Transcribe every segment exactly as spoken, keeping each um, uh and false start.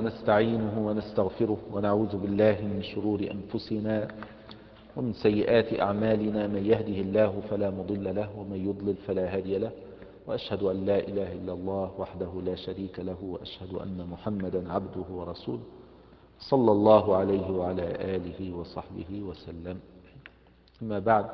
ونستعينه ونستغفره ونعوذ بالله من شرور أنفسنا ومن سيئات أعمالنا. من يهده الله فلا مضل له ومن يضلل فلا هادي له، وأشهد أن لا إله إلا الله وحده لا شريك له، وأشهد أن محمدا عبده ورسوله صلى الله عليه وعلى آله وصحبه وسلم. أما بعد،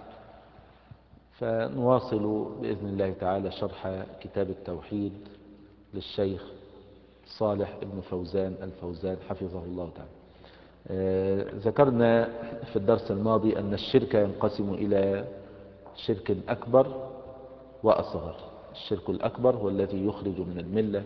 فنواصل بإذن الله تعالى شرح كتاب التوحيد للشيخ صالح ابن فوزان الفوزان حفظه الله تعالى. آه ذكرنا في الدرس الماضي أن الشرك ينقسم إلى شرك أكبر وأصغر. الشرك الأكبر هو الذي يخرج من الملة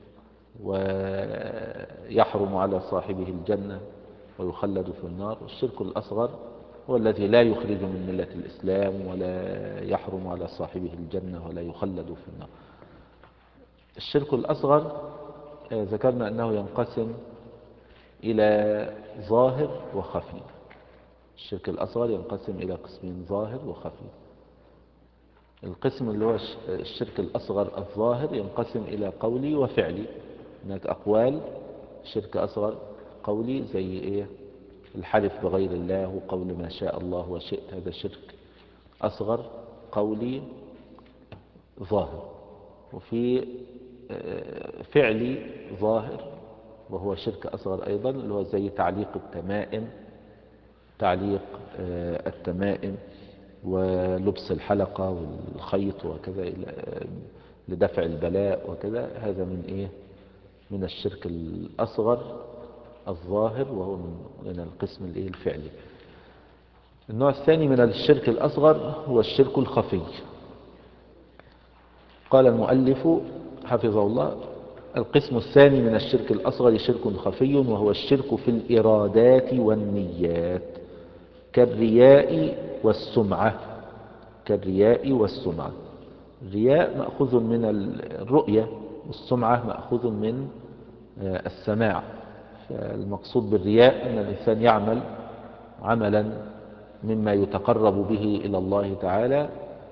ويحرم على صاحبه الجنة ويخلد في النار، والشرك الأصغر هو الذي لا يخرج من ملة الإسلام ولا يحرم على صاحبه الجنة ولا يخلد في النار. الشرك الأصغر ذكرنا أنه ينقسم إلى ظاهر وخفي. الشرك الأصغر ينقسم إلى قسمين: ظاهر وخفي. القسم اللي هو الشرك الأصغر الظاهر ينقسم إلى قولي وفعلي. هناك أقوال شرك أصغر قولي زي إيه؟ الحلف بغير الله وقول ما شاء الله وشئت، هذا شرك أصغر قولي ظاهر. وفي فعلي ظاهر وهو شرك أصغر أيضا، اللي هو زي تعليق التمائم تعليق التمائم ولبس الحلقة والخيط وكذا لدفع البلاء وكذا. هذا من إيه؟ من الشرك الأصغر الظاهر، وهو من القسم الإيه؟ الفعلي. النوع الثاني من الشرك الأصغر هو الشرك الخفي. قال المؤلف حفظه الله: القسم الثاني من الشرك الأصغر شرك خفي، وهو الشرك في الإرادات والنيات كالرياء والسمعة. كالرياء والسمعة. الرياء مأخوذ من الرؤية، والسمعة مأخوذ من السماع. فالمقصود بالرياء أن الإنسان يعمل عملا مما يتقرب به إلى الله تعالى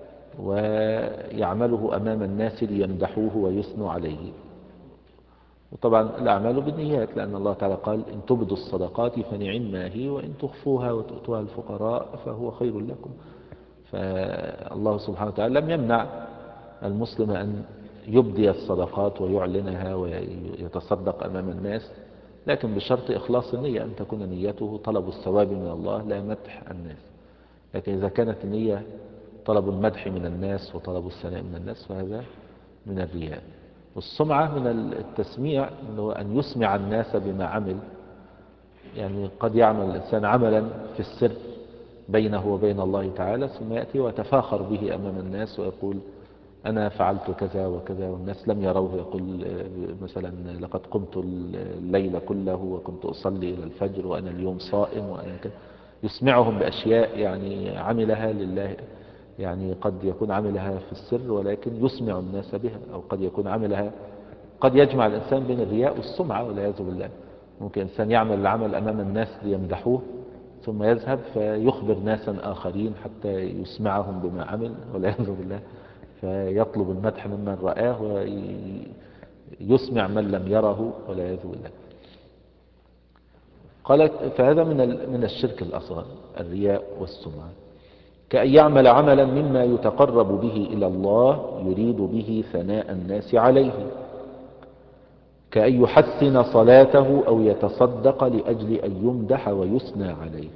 ويعمله أمام الناس ليمدحوه ويثنوا عليه. وطبعا الأعمال بالنيات، لأن الله تعالى قال: إن تبدوا الصدقات فنعما هي، وإن تخفوها وتؤتوها الفقراء فهو خير لكم. فالله سبحانه وتعالى لم يمنع المسلم أن يبدي الصدقات ويعلنها ويتصدق أمام الناس، لكن بشرط إخلاص النية، أن تكون نيته طلب الثواب من الله لا مدح الناس. لكن إذا كانت النية طلب المدح من الناس وطلب الثناء من الناس فهذا من الرياء. والسمعة من التسميع، أنه أن يسمع الناس بما عمل. يعني قد يعمل الإنسان عملا في السر بينه وبين الله تعالى، ثم يأتي ويتفاخر به أمام الناس ويقول: أنا فعلت كذا وكذا، والناس لم يروه. يقول مثلا: لقد قمت الليل كله وكنت أصلي إلى الفجر وأنا اليوم صائم وأنا كذا. يسمعهم بأشياء يعني عملها لله، يعني قد يكون عملها في السر ولكن يسمع الناس بها، أو قد يكون عملها، قد يجمع الإنسان بين الرياء والسمعة والعياذ بالله. ممكن إنسان يعمل العمل أمام الناس ليمدحوه، ثم يذهب فيخبر ناسا آخرين حتى يسمعهم بما عمل والعياذ بالله، فيطلب المدح ممن رآه ويسمع من لم يره والعياذ بالله. قالت: فهذا من من الشرك الأصغر الرياء والسمعة. كأن يعمل عملا مما يتقرب به إلى الله يريد به ثناء الناس عليه، كأن يحسن صلاته أو يتصدق لأجل أن يمدح ويثنى عليه،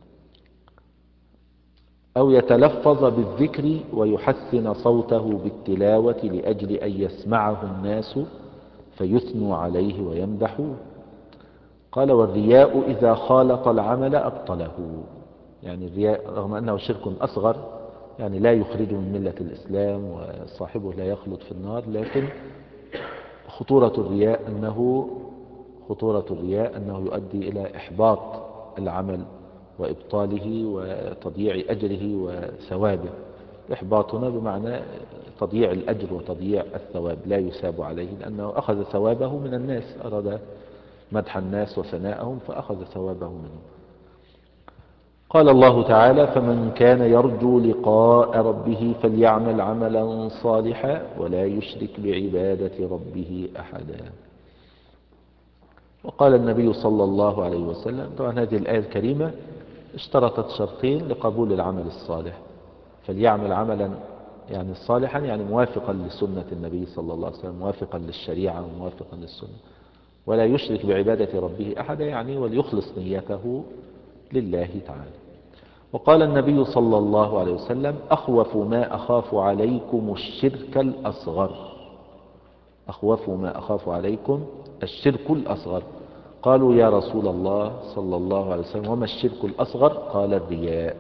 أو يتلفظ بالذكر ويحسن صوته بالتلاوة لأجل أن يسمعه الناس فيثنوا عليه ويمدحوه. قال: والرياء إذا خالط العمل أبطله. يعني الرياء رغم أنه شرك أصغر، يعني لا يخرج من ملة الإسلام وصاحبه لا يخلد في النار، لكن خطورة الرياء أنه خطورة الرياء أنه يؤدي إلى إحباط العمل وإبطاله وتضييع أجره وثوابه. إحباط هنا بمعنى تضييع الأجر وتضييع الثواب، لا يثاب عليه لأنه أخذ ثوابه من الناس، أراد مدح الناس وثناءهم فأخذ ثوابه منهم. قال الله تعالى: فمن كان يرجو لقاء ربه فليعمل عملا صالحا ولا يشرك بعبادة ربه أحدا. وقال النبي صلى الله عليه وسلم، طبعا هذه الآية الكريمة اشترطت شرطين لقبول العمل الصالح: فليعمل عملا يعني صالحا، يعني موافقا لسنة النبي صلى الله عليه وسلم، موافقا للشريعة وموافقا للسنة، ولا يشرك بعبادة ربه أحدا، يعني وليخلص نيته لله تعالى. وقال النبي صلى الله عليه وسلم: أخوف ما أخاف عليكم الشرك الأصغر. أخوف ما أخاف عليكم الشرك الأصغر. قالوا يا رسول الله صلى الله عليه وسلم وما الشرك الأصغر؟ قال الرياء.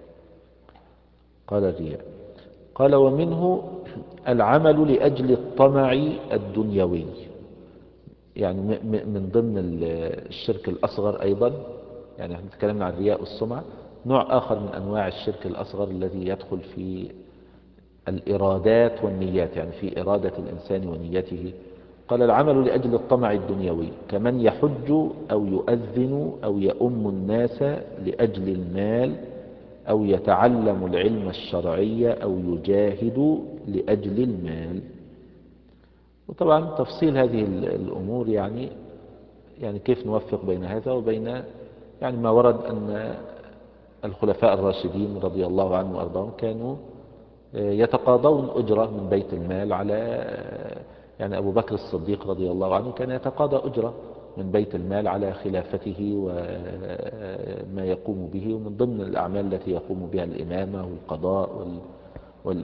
قال الرياء قال ومنه العمل لأجل الطمع الدنيوي، يعني من ضمن الشرك الأصغر أيضا، يعني احنا تكلمنا عن الرياء والسمعة، نوع آخر من أنواع الشرك الأصغر الذي يدخل في الإرادات والنيات، يعني في إرادة الإنسان ونيته. قال العمل لأجل الطمع الدنيوي كمن يحج أو يؤذن أو يؤم الناس لأجل المال أو يتعلم العلم الشرعي أو يجاهد لأجل المال. وطبعا تفصيل هذه الأمور يعني يعني كيف نوفق بين هذا وبين يعني ما ورد أن الخلفاء الراشدين رضي الله عنهم وأرضاهم كانوا يتقاضون أجرة من بيت المال على، يعني أبو بكر الصديق رضي الله عنه كان يتقاضى أجرة من بيت المال على خلافته وما يقوم به، ومن ضمن الأعمال التي يقوم بها الإمامة والقضاء وال وال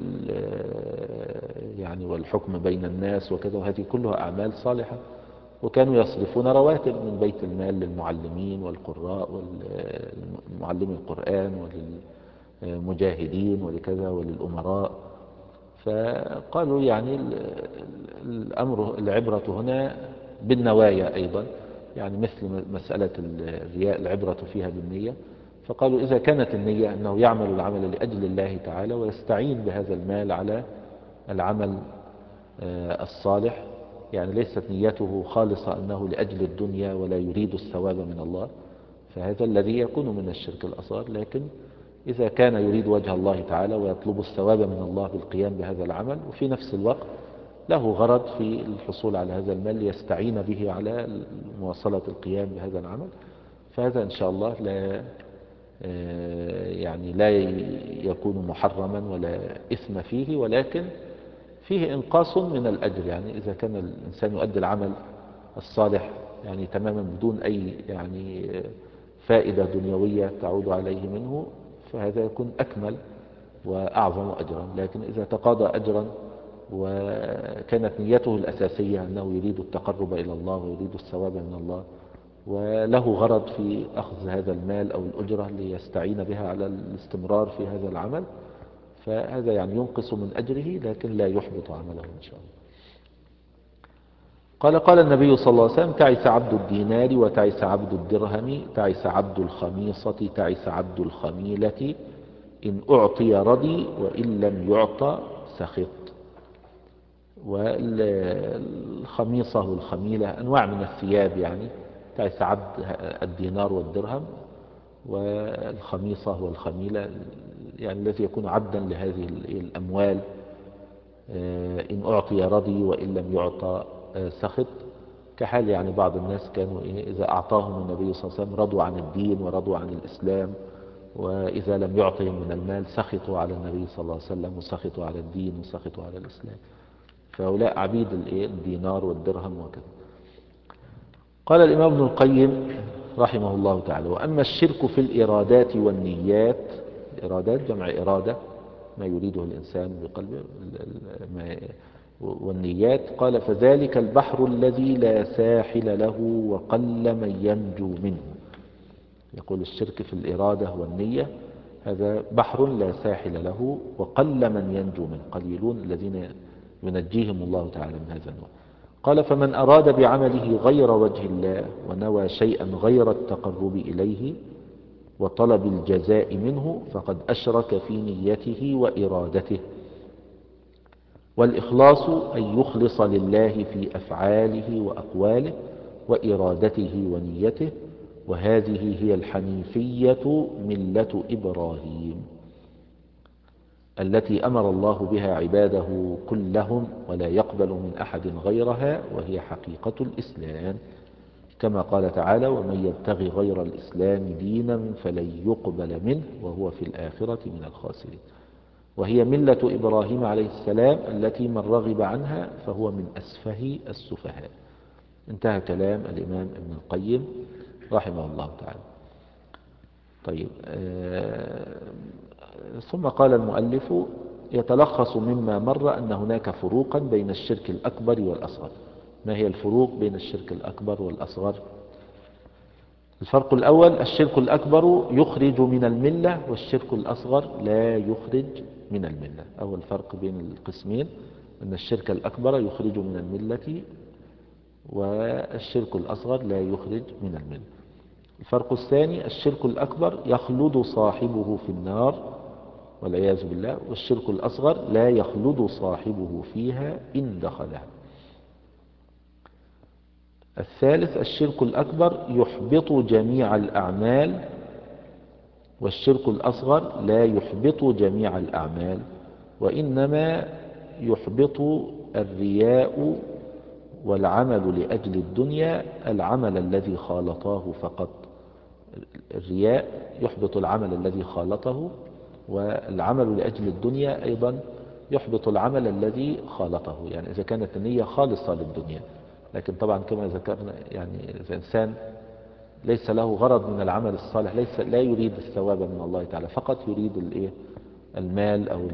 يعني والحكم بين الناس وكذا، وهذه كلها أعمال صالحة. وكانوا يصرفون رواتب من بيت المال للمعلمين والقراء والمعلمي القرآن وللمجاهدين ولكذا وللأمراء. فقالوا يعني الأمر العبرة هنا بالنوايا أيضا، يعني مثل مسألة الرياء العبرة فيها بالنية. فقالوا إذا كانت النية أنه يعمل العمل لأجل الله تعالى ويستعين بهذا المال على العمل الصالح، يعني ليست نيته خالصة أنه لأجل الدنيا ولا يريد الثواب من الله، فهذا الذي يكون من الشرك الأصغر. لكن إذا كان يريد وجه الله تعالى ويطلب الثواب من الله بالقيام بهذا العمل، وفي نفس الوقت له غرض في الحصول على هذا المال ليستعين به على مواصلة القيام بهذا العمل، فهذا إن شاء الله لا يعني لا يكون محرما ولا إثم فيه، ولكن فيه إنقاص من الأجر. يعني إذا كان الإنسان يؤدي العمل الصالح يعني تماما بدون أي يعني فائدة دنيوية تعود عليه منه، فهذا يكون أكمل وأعظم أجرا. لكن إذا تقاضى أجرا وكانت نيته الأساسية أنه يريد التقرب إلى الله ويريد الثواب من الله، وله غرض في أخذ هذا المال أو الأجرة ليستعين بها على الاستمرار في هذا العمل، فهذا يعني ينقص من أجره لكن لا يحبط عمله إن شاء الله. قال قال النبي صلى الله عليه وسلم: تعس عبد الدينار وتعس عبد الدرهم، تعس عبد الخميصة، تعس عبد الخميلة، إن أعطي رضي وإن لم يعطى سخط. والخميصة والخميلة أنواع من الثياب، يعني تعس عبد الدينار والدرهم، والخميصة والخميلة يعني الذي يكون عبدا لهذه الأموال، إن أعطي رضي وإن لم يعطى سخط. كحال يعني بعض الناس كانوا إذا أعطاهم النبي صلى الله عليه وسلم رضوا عن الدين ورضوا عن الإسلام، وإذا لم يعطهم من المال سخطوا على النبي صلى الله عليه وسلم وسخطوا على الدين وسخطوا على الإسلام. فهؤلاء عبيد الدينار والدرهم وكذا. قال الإمام ابن القيم رحمه الله تعالى: وأما الشرك في الإرادات والنيات، الإرادات جمع إرادة، ما يريده الإنسان بقلبه، والنيات قال: فذلك البحر الذي لا ساحل له وقل من ينجو منه. يقول الشرك في الإرادة والنية هذا بحر لا ساحل له وقل من ينجو منه، قليلون الذين ينجيهم الله تعالى من هذا النوع. قال: فمن أراد بعمله غير وجه الله ونوى شيئا غير التقرب إليه وطلب الجزاء منه فقد أشرك في نيته وإرادته. والإخلاص أن يخلص لله في أفعاله وأقواله وإرادته ونيته، وهذه هي الحنيفية ملة إبراهيم التي أمر الله بها عباده كلهم ولا يقبل من أحد غيرها، وهي حقيقة الإسلام. كما قال تعالى: ومن يبتغي غير الإسلام دينا فلن يقبل منه وهو في الآخرة من الخاسرين. وهي ملة إبراهيم عليه السلام التي من رغب عنها فهو من أسفه السفهاء. انتهى كلام الإمام ابن القيم رحمه الله تعالى. طيب آه ثم قال المؤلف: يتلخص مما مر أن هناك فروقا بين الشرك الأكبر والأصغر. ما هي الفروق بين الشرك الأكبر والأصغر؟ الفرق الأول: الشرك الأكبر يخرج من الملة، والشرك الأصغر لا يخرج من الملة. أول فرق بين القسمين أن الشرك الأكبر يخرج من الملة، والشرك الأصغر لا يخرج من الملة. الفرق الثاني: الشرك الأكبر يخلد صاحبه في النار والعياذ بالله، والشرك الأصغر لا يخلد صاحبه فيها إن دخلها. الثالث: الشرك الأكبر يحبط جميع الأعمال، والشرك الأصغر لا يحبط جميع الأعمال، وإنما يحبط الرياء والعمل لأجل الدنيا العمل الذي خالطاه فقط. الرياء يحبط العمل الذي خالطه، والعمل لأجل الدنيا أيضا يحبط العمل الذي خالطه، يعني إذا كانت النية خالصة للدنيا. لكن طبعا كما ذكرنا، يعني إذا إنسان ليس له غرض من العمل الصالح، ليس لا يريد الثواب من الله تعالى، فقط يريد الايه المال أو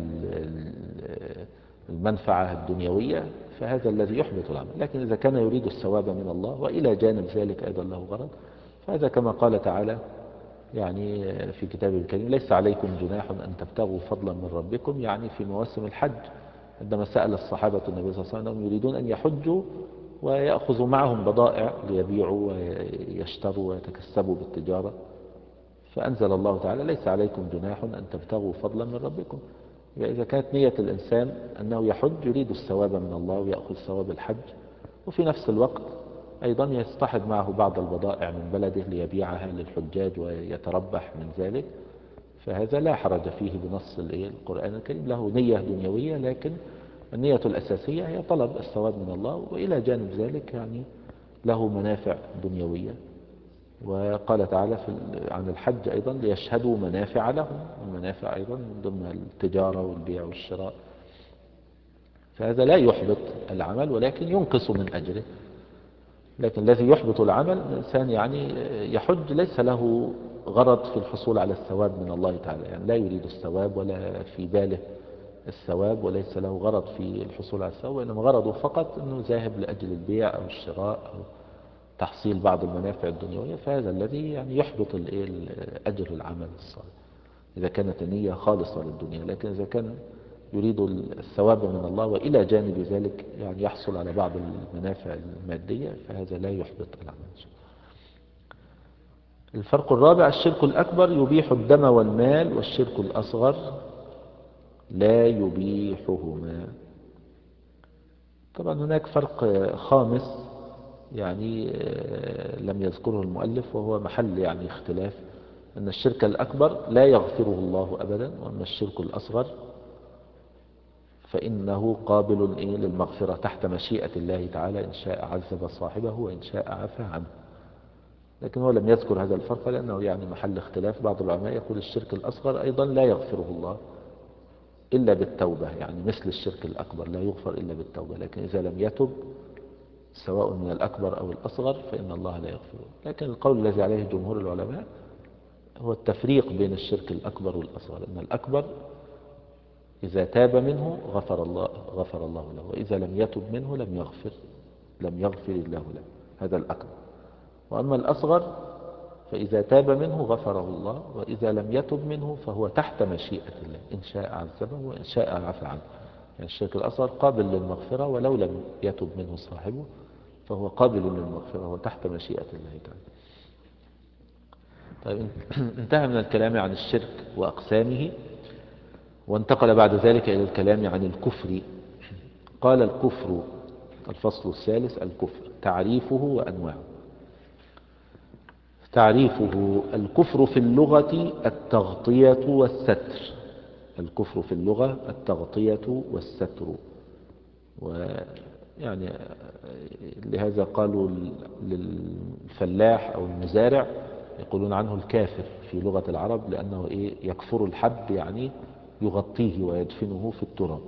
المنفعة الدنيوية، فهذا الذي يحبط العمل. لكن إذا كان يريد الثواب من الله وإلى جانب ذلك أيضا له غرض، فهذا كما قال تعالى يعني في كتابه الكريم: ليس عليكم جناح أن تبتغوا فضلا من ربكم، يعني في مواسم الحج عندما سأل الصحابة النبي صلى الله عليه وسلم يريدون أن يحجوا ويأخذوا معهم بضائع ليبيعوا ويشتروا ويتكسبوا بالتجارة، فأنزل الله تعالى: ليس عليكم جناح أن تبتغوا فضلا من ربكم. إذا كانت نية الإنسان أنه يحج يريد الثواب من الله ويأخذ ثواب الحج، وفي نفس الوقت أيضا يصطحب معه بعض البضائع من بلده ليبيعها للحجاج ويتربح من ذلك، فهذا لا حرج فيه بنص القرآن الكريم. له نية دنيوية، لكن النية الأساسية هي طلب الثواب من الله، وإلى جانب ذلك يعني له منافع دنيوية. وقال تعالى في عن الحج أيضا: ليشهدوا منافع لهم، والمنافع أيضا من ضمن التجارة والبيع والشراء. فهذا لا يحبط العمل ولكن ينقص من أجره. لكن الذي يحبط العمل الإنسان يعني يحج ليس له غرض في الحصول على الثواب من الله تعالى، يعني لا يريد الثواب ولا في باله الثواب، وليس له غرض في الحصول على الثواب، وإنما غرضه فقط أنه ذاهب لأجل البيع أو الشراء أو تحصيل بعض المنافع الدنيوية، فهذا الذي يعني يحبط أجر العمل الصالح إذا كانت النية خالصة للدنيا. لكن إذا كان يريد الثواب من الله وإلى جانب ذلك يعني يحصل على بعض المنافع المادية، فهذا لا يحبط العمل. الفرق الرابع: الشرك الأكبر يبيح الدم والمال، والشرك الأصغر لا يبيحهما. طبعا هناك فرق خامس يعني لم يذكره المؤلف، وهو محل يعني اختلاف، أن الشرك الأكبر لا يغفره الله أبدا، وأما الشرك الأصغر فإنه قابل للمغفرة تحت مشيئة الله تعالى، إن شاء عذب صاحبه وإن شاء عفى عنه. لكن هو لم يذكر هذا الفرق لأنه يعني محل اختلاف. بعض العلماء يقول الشرك الأصغر أيضا لا يغفره الله إلا بالتوبة، يعني مثل الشرك الأكبر لا يغفر إلا بالتوبة، لكن إذا لم يتب سواء من الأكبر أو الأصغر فإن الله لا يغفره. لكن القول الذي عليه جمهور العلماء هو التفريق بين الشرك الأكبر والأصغر، أن الأكبر إذا تاب منه غفر الله غفر الله له، وإذا لم يتب منه لم يغفر لم يغفر الله له، هذا الأكبر. وأما الأصغر فإذا تاب منه غفره الله، وإذا لم يتب منه فهو تحت مشيئة الله، إن شاء عذبه وإن شاء عفى عنه. يعني الشرك الأصغر قابل للمغفرة ولو لم يتب منه صاحبه فهو قابل للمغفرة وتحت مشيئة الله تعالى. طيب انتهى من الكلام عن الشرك وأقسامه، وانتقل بعد ذلك إلى الكلام عن الكفر. قال: الكفر، الفصل الثالث: الكفر تعريفه وأنواعه. تعريفه: الكفر في اللغة التغطية والستر. الكفر في اللغة التغطية والستر، يعني لهذا قالوا للفلاح أو المزارع يقولون عنه الكافر في لغة العرب، لأنه إيه يكفر الحب، يعني يغطيه ويدفنه في التراب.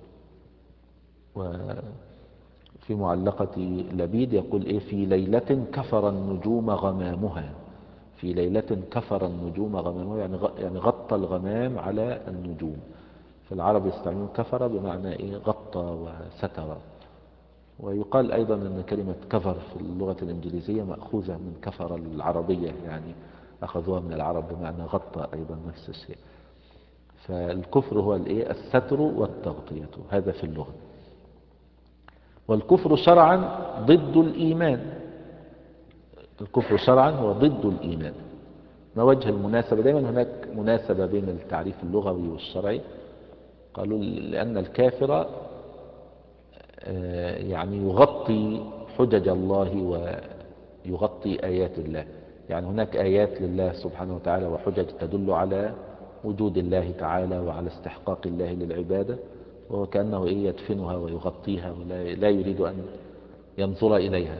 وفي معلقة لبيد يقول إيه في ليلة كفر النجوم غمامها، في ليلة كفر النجوم غمامها، يعني يعني غطى الغمام على النجوم. فالعرب يستعملون كفر بمعنى إيه غطى وستر. ويقال أيضا أن كلمة كفر في اللغة الإنجليزية مأخوذة من كفر العربية، يعني أخذوها من العرب بمعنى غطى، أيضا نفس الشيء. فالكفر هو الإيه الستر والتغطية، هذا في اللغة. والكفر شرعا ضد الإيمان، الكفر شرعا هو ضد الإيمان. ما وجه المناسبة؟ دائما هناك مناسبة بين التعريف اللغوي والشرعي. قالوا لأن الكافر يعني يغطي حجج الله ويغطي آيات الله. يعني هناك آيات لله سبحانه وتعالى وحجج تدل على وجود الله تعالى وعلى استحقاق الله للعبادة، وهو كأنه إيه يدفنها ويغطيها ولا لا يريد أن ينظر إليها.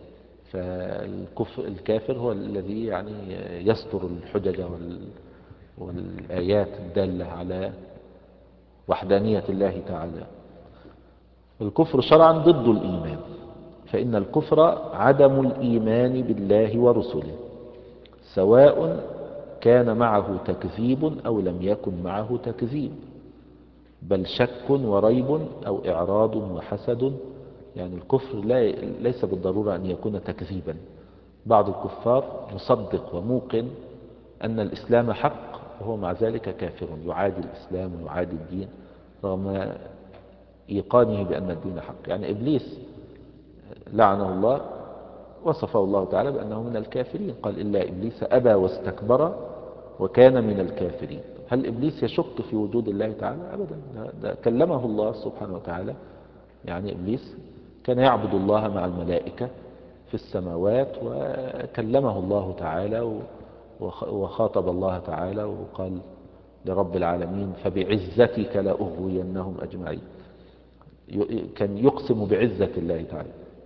فالكافر هو الذي يعني يستر الحجج والآيات الدالة على وحدانية الله تعالى. الكفر شرعا ضد الإيمان، فإن الكفر عدم الإيمان بالله ورسله، سواء كان معه تكذيب أو لم يكن معه تكذيب، بل شك وريب أو إعراض وحسد. يعني الكفر لا ليس بالضرورة أن يكون تكذيبا. بعض الكفار مصدق وموقن أن الإسلام حق، وهو مع ذلك كافر يعادي الإسلام ويعادي الدين رغم إيقانه بأن الدين حق. يعني إبليس لعنه الله وصفه الله تعالى بأنه من الكافرين، قال إلا إبليس أبى واستكبر وكان من الكافرين. هل إبليس يشك في وجود الله تعالى؟ أبدا، ده, ده كلمه الله سبحانه وتعالى. يعني إبليس كان يعبد الله مع الملائكة في السماوات، وكلمه الله تعالى وخاطب الله تعالى وقال لرب العالمين فبعزتك لأغوينهم أجمعين. كان يقسم بعزة الله تعالى.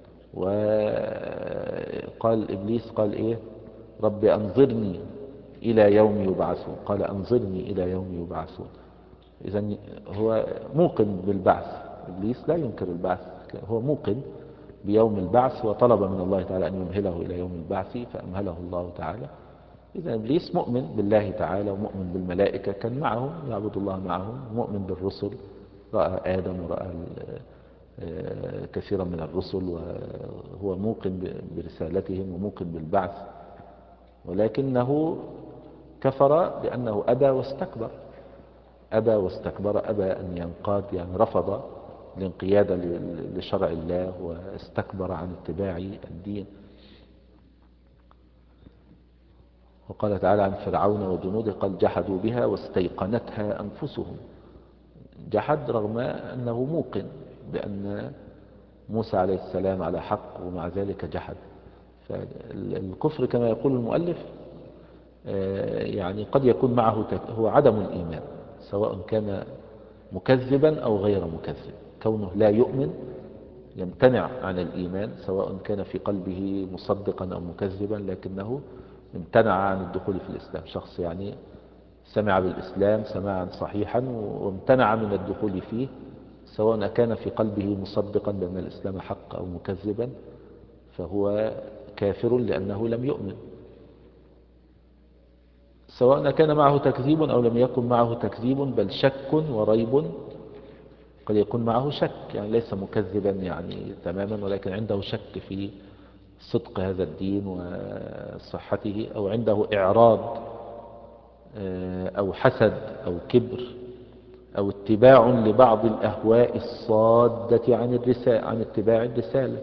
وقال إبليس قال إيه رب أنظرني إلى يوم يبعثون، قال أنظرني إلى يوم يبعثون. إذن هو موقن بالبعث، إبليس لا ينكر البعث، هو موقن بيوم البعث وطلب من الله تعالى أن يمهله إلى يوم البعث فأمهله الله تعالى. إذا إبليس مؤمن بالله تعالى ومؤمن بالملائكة، كان معهم يعبد الله معهم، مؤمن بالرسل، رأى آدم ورأى كثيرا من الرسل وهو موقن برسالتهم وموقن بالبعث، ولكنه كفر بأنه أبى واستكبر. أبى واستكبر، أبى أن ينقاد، يعني رفض الانقياد لشرع الله واستكبر عن اتباع الدين. وقال تعالى عن فرعون وجنوده قال جحدوا بها واستيقنتها أنفسهم. جحد رغم أنه موقن بأن موسى عليه السلام على حق ومع ذلك جحد. فالكفر كما يقول المؤلف يعني قد يكون معه هو عدم الإيمان، سواء كان مكذبا أو غير مكذب. كونه لا يؤمن يمتنع عن الإيمان، سواء كان في قلبه مصدقا أو مكذبا، لكنه امتنع عن الدخول في الإسلام. شخص يعني سمع بالإسلام سماعا صحيحا وامتنع من الدخول فيه، سواء كان في قلبه مصدقا بأن الإسلام حق أو مكذبا، فهو كافر لأنه لم يؤمن. سواء كان معه تكذيب أو لم يكن معه تكذيب، بل شك وريب. قد يكون معه شك، يعني ليس مكذبا يعني تماما، ولكن عنده شك في صدق هذا الدين وصحته، أو عنده إعراض أو حسد أو كبر أو اتباع لبعض الأهواء الصادة عن الرسالة، عن اتباع الرسالة.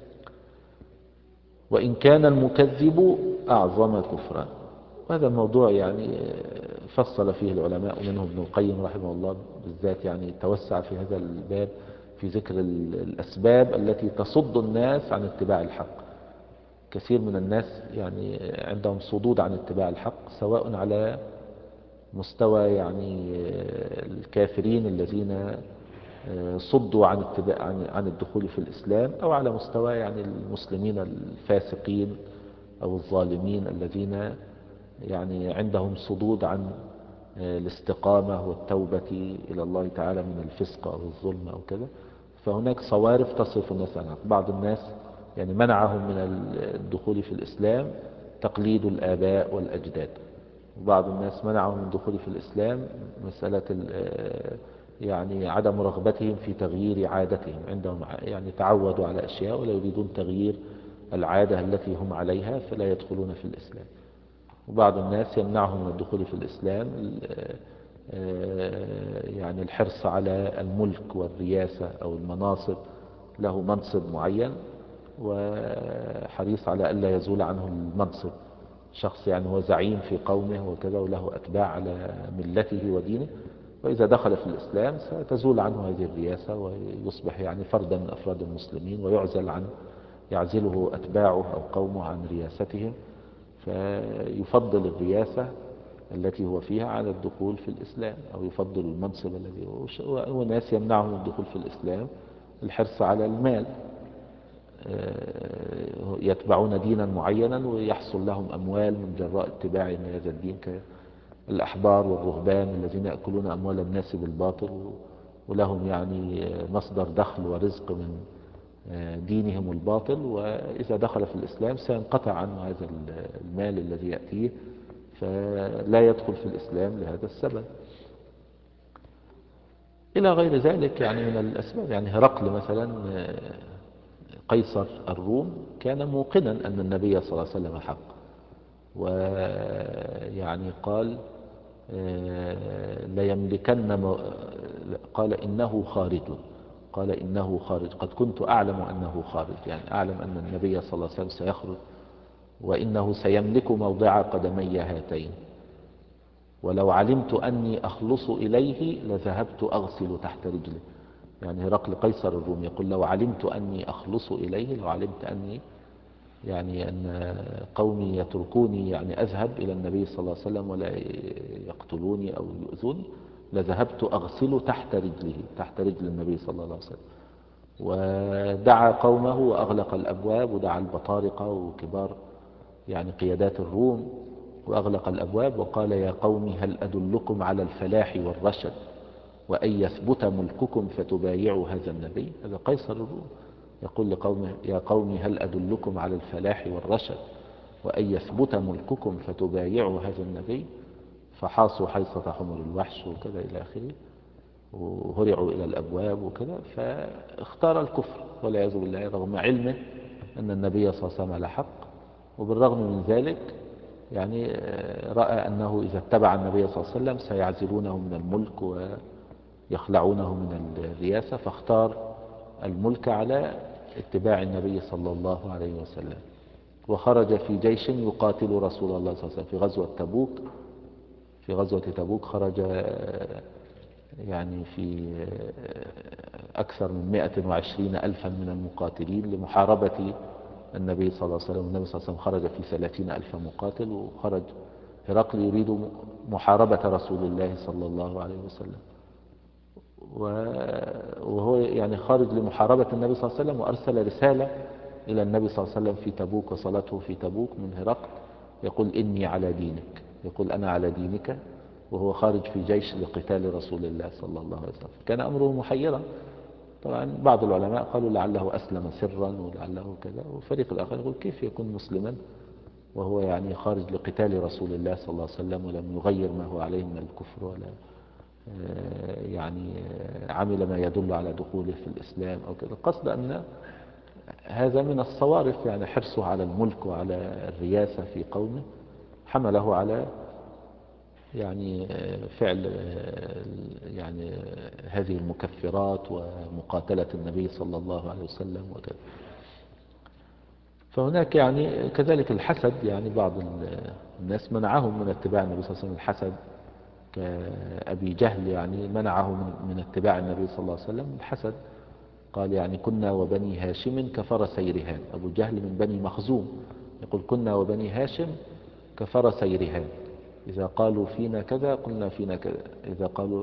وإن كان المكذب أعظم كفرا. وهذا الموضوع يعني فصل فيه العلماء، منهم ابن القيم رحمه الله بالذات، يعني توسع في هذا الباب في ذكر الأسباب التي تصد الناس عن اتباع الحق. كثير من الناس يعني عندهم صدود عن اتباع الحق، سواء على مستوى يعني الكافرين الذين آه، صدوا عن اتباع عن عن الدخول في الإسلام، أو على مستوى يعني المسلمين الفاسقين أو الظالمين الذين يعني عندهم صدود عن آه، الاستقامة والتوبة إلى الله تعالى من الفسق أو الظلم أو كذا. فهناك صوارف تصرف الناس عنها. بعض الناس يعني منعهم من الدخول في الإسلام تقليد الآباء والأجداد، وبعض الناس منعهم من الدخول في الإسلام مسألة ال- يعني عدم رغبتهم في تغيير عادتهم، عندهم ع- يعني تعودوا على أشياء ولا يريدون تغيير العادة التي هم عليها فلا يدخلون في الإسلام. وبعض الناس يمنعهم من الدخول في الإسلام ال- آه، يعني الحرص على الملك والرياسة أو المناصب، له منصب معين وحريص على ألا يزول عنه المنصب، شخص يعني هو زعيم في قومه وكذا وله أتباع على ملته ودينه، وإذا دخل في الإسلام ستزول عنه هذه الرياسة ويصبح يعني فردا من أفراد المسلمين ويعزل عن يعزله أتباعه أو قومه عن رياستهم، فيفضل الرياسة التي هو فيها على الدخول في الإسلام، أو يفضل المنصب الذي هو. وناس يمنعهم الدخول في الإسلام الحرص على المال، آه، يتبعون دينا معينا ويحصل لهم أموال من جراء اتباعهم لهذا الدين، كالأحبار والرهبان الذين يأكلون أموال الناس بالباطل، ولهم يعني مصدر دخل ورزق من آه، دينهم الباطل، وإذا دخل في الإسلام سينقطع عنه هذا المال الذي يأتيه، فلا يدخل في الإسلام لهذا السبب. إلى غير ذلك يعني من الأسباب. يعني هرقل مثلا آه، قيصر الروم كان موقنا أن النبي صلى الله عليه وسلم حق، ويعني قال آه، ليملكن م- قال إنه خارج، قال إنه خارج قد كنت أعلم أنه خارج، يعني أعلم أن النبي صلى الله عليه وسلم سيخرج، وإنه سيملك موضع قدمي هاتين، ولو علمت أني أخلص إليه لذهبت أغسل تحت رجله. يعني هرقل قيصر الروم يقول لو علمت أني أخلص إليه، لو علمت أني يعني أن قومي يتركوني يعني أذهب إلى النبي صلى الله عليه وسلم ولا يقتلوني أو يؤذوني، لذهبت أغسل تحت رجله، تحت رجل النبي صلى الله عليه وسلم. ودعا قومه وأغلق الأبواب، ودعا البطارقة وكبار يعني قيادات الروم وأغلق الأبواب، وقال يا قوم هل أدلكم على الفلاح والرشد وأن يثبت ملككم فتبايعوا هذا النبي. هذا قيصر الروم يقول لقومه يا قوم هل أدلكم على الفلاح والرشد وأن يثبت ملككم فتبايعوا هذا النبي. فحاصوا حيصة حمر الوحش وكذا إلى آخره، وهرعوا إلى الأبواب وكذا، فاختار الكفر والعياذ بالله رغم علمه أن النبي صلى الله عليه وسلم على حق. وبالرغم من ذلك يعني رأى أنه إذا اتبع النبي صلى الله عليه وسلم سيعزلونه من الملك ويخلعونه من الرياسة، فاختار الملك على اتباع النبي صلى الله عليه وسلم. وخرج في جيش يقاتل رسول الله صلى الله عليه وسلم في غزوة تبوك. في غزوة تبوك خرج يعني في أكثر من مائة وعشرين ألفا من المقاتلين لمحاربة النبي صلى الله عليه وسلم. النبي صلى الله عليه وسلم خرج في ثلاثين ألف مقاتل، وخرج هرقل يريد محاربة رسول الله صلى الله عليه وسلم، وهو يعني خارج لمحاربة النبي صلى الله عليه وسلم، وأرسل رسالة إلى النبي صلى الله عليه وسلم في تبوك وصلته في تبوك من هرقل يقول إني على دينك، يقول أنا على دينك، وهو خارج في جيش لقتال رسول الله صلى الله عليه وسلم. كان أمره محيرا. طبعا بعض العلماء قالوا لعله أسلم سرا ولعله كذا، والفريق الآخر يقول كيف يكون مسلما وهو يعني خارج لقتال رسول الله صلى الله عليه وسلم ولم يغير ما هو عليه من الكفر، ولا يعني عمل ما يدل على دخوله في الإسلام أو كذا. قصد أن هذا من الصوارف، يعني حرصه على الملك وعلى الرياسة في قومه حمله على يعني فعل يعني هذه المكفرات ومقاتلة النبي صلى الله عليه وسلم وكذا. فهناك يعني كذلك الحسد، يعني بعض الناس منعهم من اتباع النبي صلى الله عليه وسلم. الحسد كأبي جهل يعني منعه من من اتباع النبي صلى الله عليه وسلم. الحسد قال يعني كنا وبني هاشم كفرسي رهان. أبو جهل من بني مخزوم يقول كنا وبني هاشم كفرسي رهان، إذا قالوا فينا كذا قلنا فينا كذا، إذا قالوا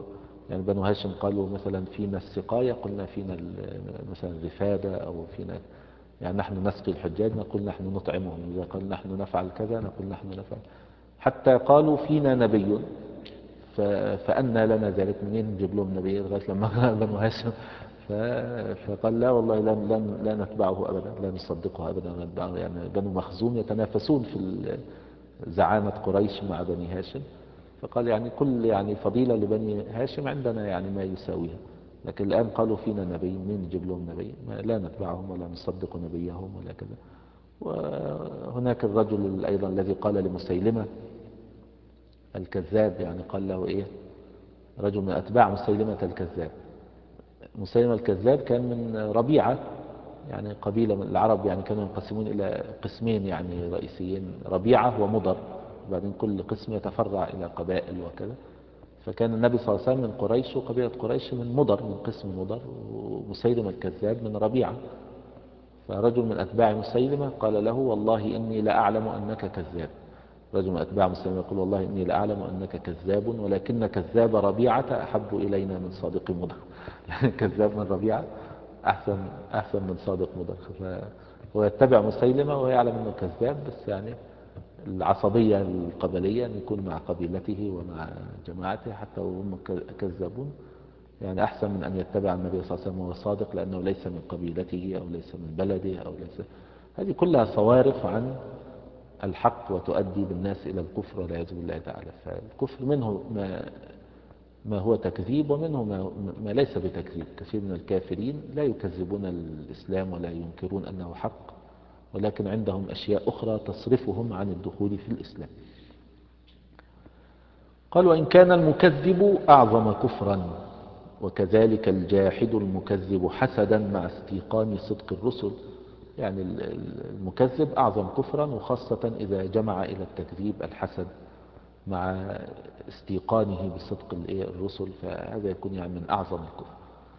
يعني بنو هاشم قالوا مثلا فينا السقاية، قلنا فينا ال- مثلا الرفادة، أو فينا يعني نحن نسقي الحجاج نقول نحن نطعمهم، إذا قال نحن نفعل كذا نقول نحن نفعل. حتى قالوا فينا نبي، ف- فأنى لنا ذلك، منين نجيب لهم نبي لغاية لما قال بنو هاشم. ف- فقال لا والله لن, لن لا نتبعه أبدا، لا نصدقه أبدا ولا نتبعه. يعني بنو مخزوم يتنافسون في ال- زعامة قريش مع بني هاشم. فقال يعني كل يعني فضيلة لبني هاشم عندنا يعني ما يساويها، لكن الآن قالوا فينا نبي، منين نجيب لهم نبي؟ ما لا نتبعهم ولا نصدق نبيهم ولا كذا. وهناك الرجل أيضا الذي قال لمسيلمة الكذاب، يعني قال له إيه، رجل من أتباع مسيلمة الكذاب. مسيلمة الكذاب كان من ربيعة، يعني قبيلة من العرب، يعني كانوا ينقسمون إلى قسمين يعني رئيسيين، ربيعة ومضر، وبعدين كل قسم يتفرع إلى قبائل وكذا. فكان النبي صلى الله عليه وسلم من قريش، وقبيلة قريش من مضر، من قسم مضر، ومسيلمة الكذاب من ربيعة. فرجل من أتباع مسيلمة قال له والله إني لأعلم أنك كذاب. رجل من أتباع مسيلمة يقول والله إني لأعلم أنك كذاب، ولكن كذاب ربيعة أحب إلينا من صادق مضر. يعني كذاب من ربيعة أحسن أحسن من صادق مضر. فهو يتبع مسيلمة ويعلم أنه كذاب، بس يعني العصبية القبلية أن يكون مع قبيلته ومع جماعته حتى وهم كذابون، يعني أحسن من أن يتبع النبي صلى الله عليه وسلم وهو صادق، لأنه ليس من قبيلته أو ليس من بلده أو ليس. هذه كلها صوارف عن الحق وتؤدي بالناس إلى الكفر والعياذ بالله تعالى. فالكفر منه ما ما هو تكذيب، ومنه ما, ما ليس بتكذيب. كثير من الكافرين لا يكذبون الإسلام ولا ينكرون أنه حق، ولكن عندهم أشياء أخرى تصرفهم عن الدخول في الإسلام. قال وإن كان المكذب أعظم كفرا، وكذلك الجاحد المكذب حسدا مع استيقان صدق الرسل. يعني المكذب أعظم كفرا، وخاصة إذا جمع إلى التكذيب الحسد مع استيقانه بصدق الرسل، فهذا يكون يعني من أعظم الكفر.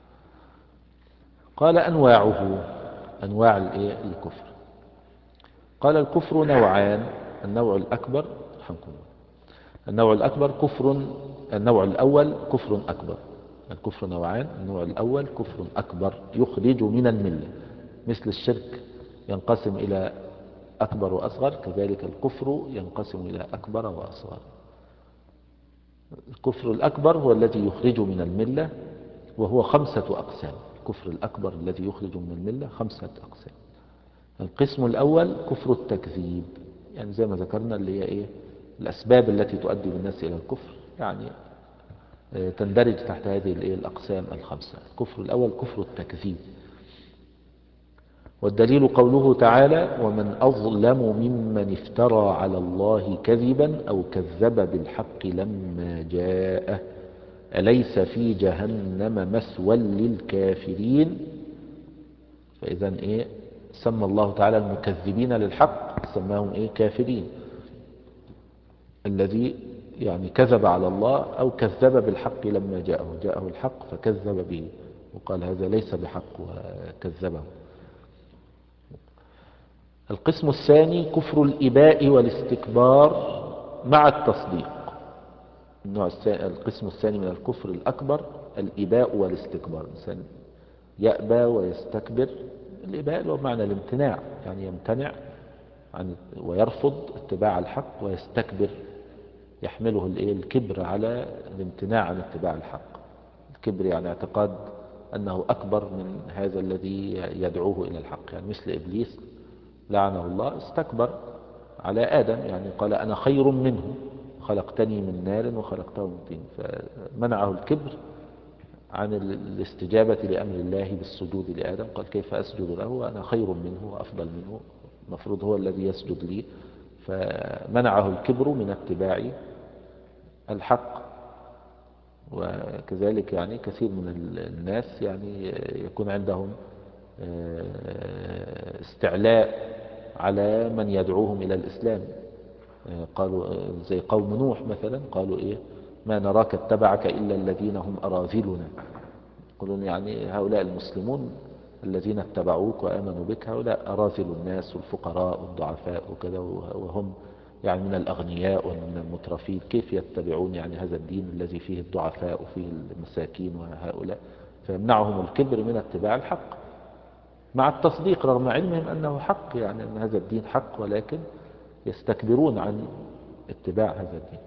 قال أنواعه، أنواع الكفر. قال الكفر نوعان. النوع الأكبر رحمكم الله. النوع الأكبر كفر. النوع الأول كفر أكبر. الكفر نوعان. النوع الأول كفر أكبر يخرج من الملة، مثل الشرك ينقسم إلى أكبر وأصغر، كذلك الكفر ينقسم إلى أكبر وأصغر. الكفر الأكبر هو الذي يخرج من الملة، وهو خمسة أقسام. الكفر الأكبر الذي يخرج من الملة خمسة أقسام. القسم الأول كفر التكذيب، يعني زي ما ذكرنا اللي هي إيه الأسباب التي تؤدي بالناس إلى الكفر، يعني تندرج تحت هذه الأقسام الخمسة. الكفر الأول كفر التكذيب، والدليل قوله تعالى ومن أظلم ممن افترى على الله كذبا أو كذب بالحق لما جاءه أليس في جهنم مثوى للكافرين. فإذا إيه سمى الله تعالى المكذبين للحق سماهم إيه كافرين، الذي يعني كذب على الله أو كذب بالحق لما جاءه، جاءه الحق فكذب به وقال هذا ليس بحق وكذبه. القسم الثاني كفر الإباء والاستكبار مع التصديق. النوع الثاني القسم الثاني من الكفر الأكبر الإباء والاستكبار. الإنسان يأبى ويستكبر. الإباء له معنى الامتناع، يعني يمتنع عن ويرفض اتباع الحق، ويستكبر يحمله الايه الكبر على الامتناع عن اتباع الحق. الكبر يعني اعتقاد أنه أكبر من هذا الذي يدعوه إلى الحق، يعني مثل إبليس لعنه الله استكبر على آدم، يعني قال أنا خير منه خلقتني من نار وخلقته من طين، فمنعه الكبر عن الاستجابة لأمر الله بالسجود لآدم. قال كيف أسجد له وأنا خير منه وأفضل منه، المفروض هو الذي يسجد لي. فمنعه الكبر من اتباع الحق. وكذلك يعني كثير من الناس يعني يكون عندهم استعلاء على من يدعوهم إلى الإسلام. قالوا زي قوم نوح مثلا، قالوا إيه ما نراك اتبعك إلا الذين هم أراذلنا. يقولون يعني هؤلاء المسلمون الذين اتبعوك وآمنوا بك هؤلاء أراذل الناس والفقراء والضعفاء وكذا، وهم يعني من الأغنياء ومن المترفين، كيف يتبعون يعني هذا الدين الذي فيه الضعفاء وفيه المساكين وهؤلاء؟ فيمنعهم الكبر من اتباع الحق مع التصديق رغم علمهم أنه حق، يعني أن هذا الدين حق، ولكن يستكبرون عن اتباع هذا الدين.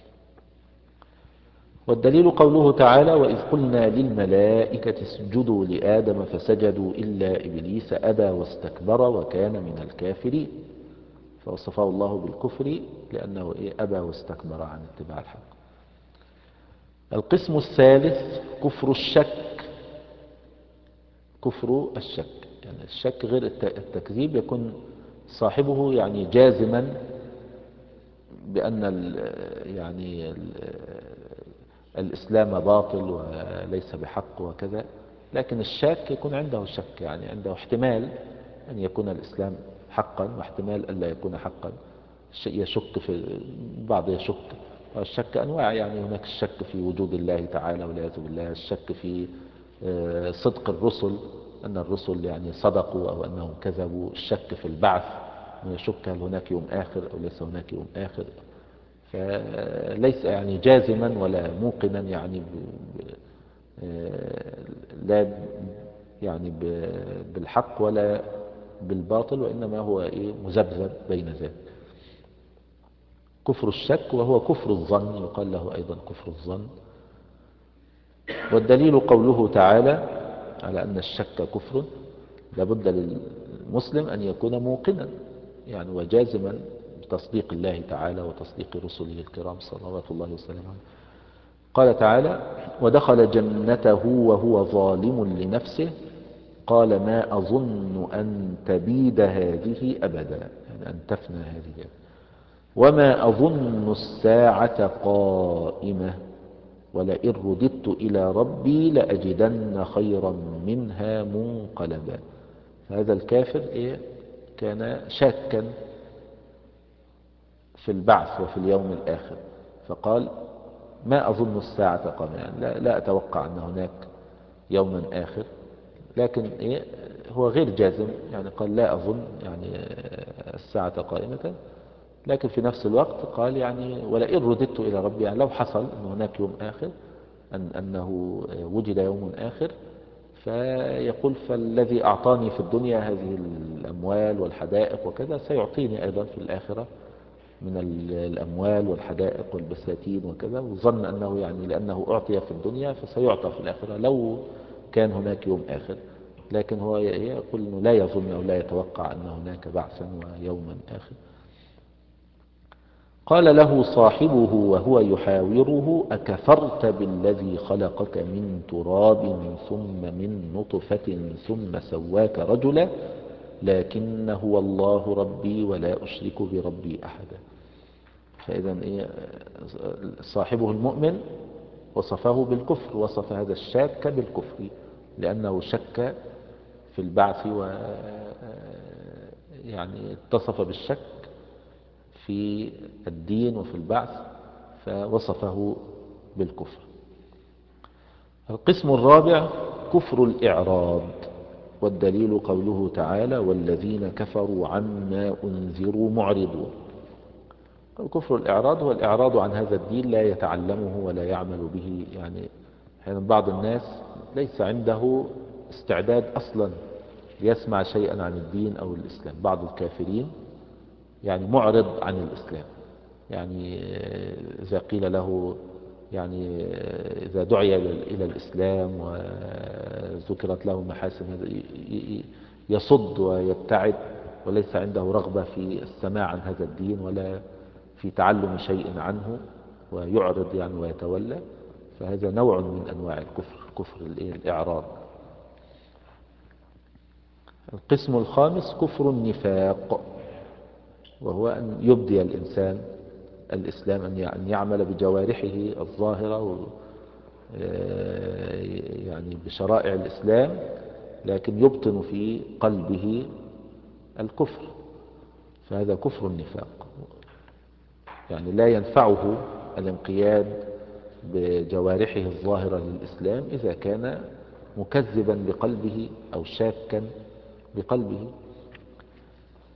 والدليل قوله تعالى: وإذ قلنا للملائكة اسجدوا لآدم فسجدوا إلا إبليس أبى واستكبر وكان من الكافرين، فوصفه الله بالكفر لأنه إيه؟ أبى واستكبر عن اتباع الحق. القسم الثالث كفر الشك. كفر الشك يعني الشك غير التكذيب، يكون صاحبه يعني جازما بأن ال يعني ال الإسلام باطل وليس بحق وكذا، لكن الشاك يكون عنده شك، يعني عنده احتمال أن يكون الإسلام حقا واحتمال أن لا يكون حقا، يشك في بعض، يشك. والشك أنواع، يعني هناك الشك في وجود الله تعالى والعياذ بالله، الشك في صدق الرسل، أن الرسل يعني صدقوا أو أنهم كذبوا، الشك في البعث، يشك هل هناك يوم آخر أو ليس هناك يوم آخر. فليس يعني جازما ولا موقنا يعني ب... لا يعني بالحق ولا بالباطل، وإنما هو إيه؟ مذبذب بين ذلك. كفر الشك وهو كفر الظن، يقال له أيضا كفر الظن. والدليل قوله تعالى على أن الشك كفر: لابد للمسلم أن يكون موقنا يعني وجازما بتصديق الله تعالى وتصديق رسله الكرام صلوات الله وسلامه. قال تعالى: ودخل جنته وهو ظالم لنفسه قال ما أظن أن تبيد هذه أبدا، يعني أن تفنى هذه، وما أظن الساعة قائمة ولئن رددت إلى ربي لأجدن خيرا منها منقلبا. هذا الكافر إيه؟ كان شاكا في البعث وفي اليوم الآخر، فقال ما أظن الساعة قائمة، يعني لا, لا أتوقع أن هناك يوما آخر، لكن إيه؟ هو غير جازم، يعني قال لا أظن يعني الساعة قائمة، لكن في نفس الوقت قال يعني ولئن رددت إلى ربي، يعني لو حصل أن هناك يوم آخر، أن أنه وجد يوم آخر، فيقول فالذي أعطاني في الدنيا هذه الأموال والحدائق وكذا سيعطيني أيضا في الآخرة من الأموال والحدائق والبساتين وكذا، وظن أنه يعني لأنه أعطي في الدنيا فسيعطى في الآخرة لو كان هناك يوم آخر، لكن هو يقول أنه لا يظن أو لا يتوقع أن هناك بعثا ويوما آخر. قال له صاحبه وهو يحاوره أكفرت بالذي خلقك من تراب ثم من نطفة ثم سواك رجلا لكن هو الله ربي ولا أشرك بربي أحدا. فإذا إيه؟ صاحبه المؤمن وصفه بالكفر، وصف هذا الشاك بالكفر لأنه شك في البعث، و يعني اتصف بالشك في الدين وفي البعث فوصفه بالكفر. القسم الرابع كفر الإعراض. والدليل قوله تعالى والذين كفروا عما أنذروا معرضون. كفر الإعراض هو الإعراض عن هذا الدين، لا يتعلمه ولا يعمل به، يعني أحيانا بعض الناس ليس عنده استعداد أصلا ليسمع شيئا عن الدين أو الإسلام. بعض الكافرين يعني معرض عن الإسلام، يعني إذا قيل له يعني إذا دعي إلى الإسلام وذكرت له محاسن يصد ويبتعد، وليس عنده رغبة في السماع عن هذا الدين ولا في تعلم شيء عنه، ويعرض يعني ويتولى. فهذا نوع من أنواع الكفر، كفر الإعراض. القسم الخامس كفر النفاق، وهو أن يبدي الإنسان الإسلام، أن يعمل بجوارحه الظاهرة يعني بشرائع الإسلام، لكن يبطن في قلبه الكفر، فهذا كفر النفاق. يعني لا ينفعه الانقياد بجوارحه الظاهرة للإسلام إذا كان مكذبا بقلبه أو شاكا بقلبه.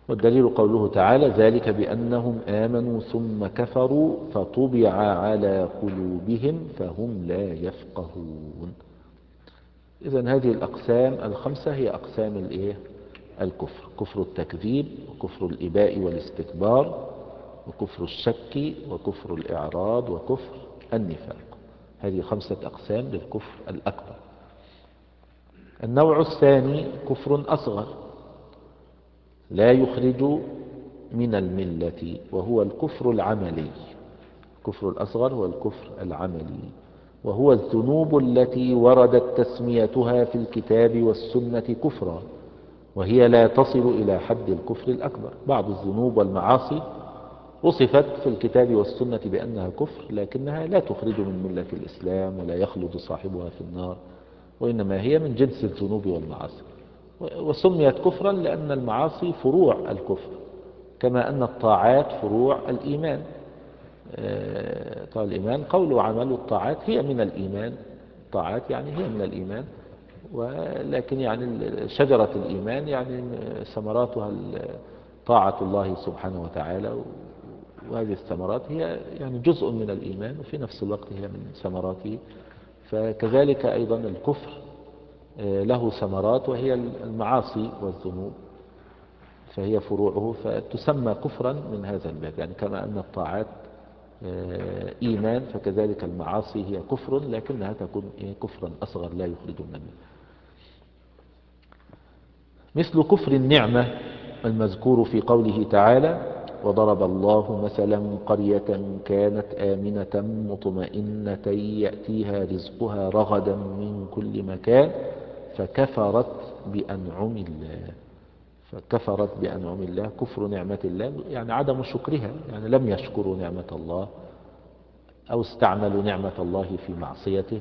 والدليل قوله تعالى ذلك بأنهم آمنوا ثم كفروا فطبع على قلوبهم فهم لا يفقهون. إذن هذه الأقسام الخمسة هي أقسام الإيه؟ الكفر: كفر التكذيب، وكفر الإباء والاستكبار، وكفر الشك، وكفر الإعراض، وكفر النفاق. هذه خمسة أقسام للكفر الأكبر. النوع الثاني كفر أصغر لا يخرج من الملة، وهو الكفر العملي. الكفر الأصغر هو الكفر العملي، وهو الذنوب التي وردت تسميتها في الكتاب والسنة كفرا، وهي لا تصل إلى حد الكفر الأكبر. بعض الذنوب والمعاصي وصفت في الكتاب والسنة بأنها كفر، لكنها لا تخرج من ملة الإسلام ولا يخلد صاحبها في النار، وإنما هي من جنس الذنوب والمعاصي. وسميت كفرا لأن المعاصي فروع الكفر، كما أن الطاعات فروع الإيمان. طاعة الإيمان قول وعمل، الطاعات هي من الإيمان، الطاعات يعني هي من الإيمان، ولكن يعني شجرة الإيمان يعني ثمراتها طاعة الله سبحانه وتعالى، وهذه الثمرات هي يعني جزء من الإيمان، وفي نفس الوقت هي من ثمراته. فكذلك أيضا الكفر له ثمرات وهي المعاصي والذنوب، فهي فروعه، فتسمى كفرا من هذا الباب. يعني كما أن الطاعات إيمان، فكذلك المعاصي هي كفر، لكنها تكون كفرا أصغر لا يخرج من الملة. مثل كفر النعمة المذكور في قوله تعالى وضرب الله مثلا قرية كانت آمنة مطمئنة يأتيها رزقها رغدا من كل مكان فكفرت بأنعم الله. فكفرت بأنعم الله، كفر نعمة الله يعني عدم شكرها، يعني لم يشكروا نعمة الله أو استعملوا نعمة الله في معصيته،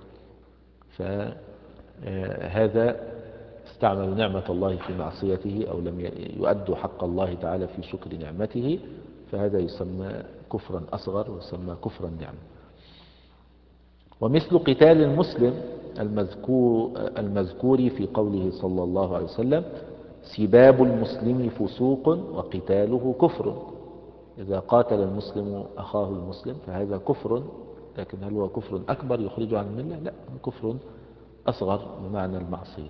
فهذا استعملوا نعمة الله في معصيته أو لم يؤدوا حق الله تعالى في شكر نعمته، فهذا يسمى كفرا أصغر ويسمى كفرا نعمة. ومثل قتال المسلم المذكور, المذكور في قوله صلى الله عليه وسلم سباب المسلم فسوق وقتاله كفر. إذا قاتل المسلم أخاه المسلم فهذا كفر، لكن هل هو كفر أكبر يخرج عن الملة؟ لا، كفر أصغر بمعنى المعصية.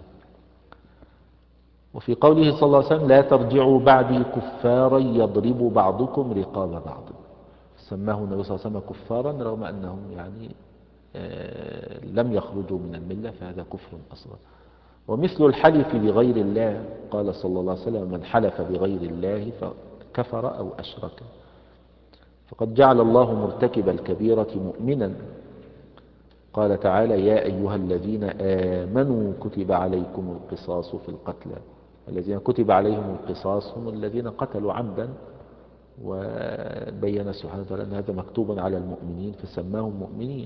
وفي قوله صلى الله عليه وسلم لا ترجعوا بعدي كفارا يضرب بعضكم رقاب بعض، سماه النبي صلى الله عليه وسلم كفارا رغم أنهم يعني لم يخرجوا من الملة، فهذا كفر أصغر. ومثل الحلف بغير الله قال صلى الله عليه وسلم من حلف بغير الله فكفر أو أشرك. فقد جعل الله مرتكب الكبيرة مؤمنا، قال تعالى يا أيها الذين آمنوا كتب عليكم القصاص في القتلى. الذين كتب عليهم القصاص هم الذين قتلوا عمدا، وبين سبحانه وتعالى أن هذا مكتوب على المؤمنين فسماهم مؤمنين.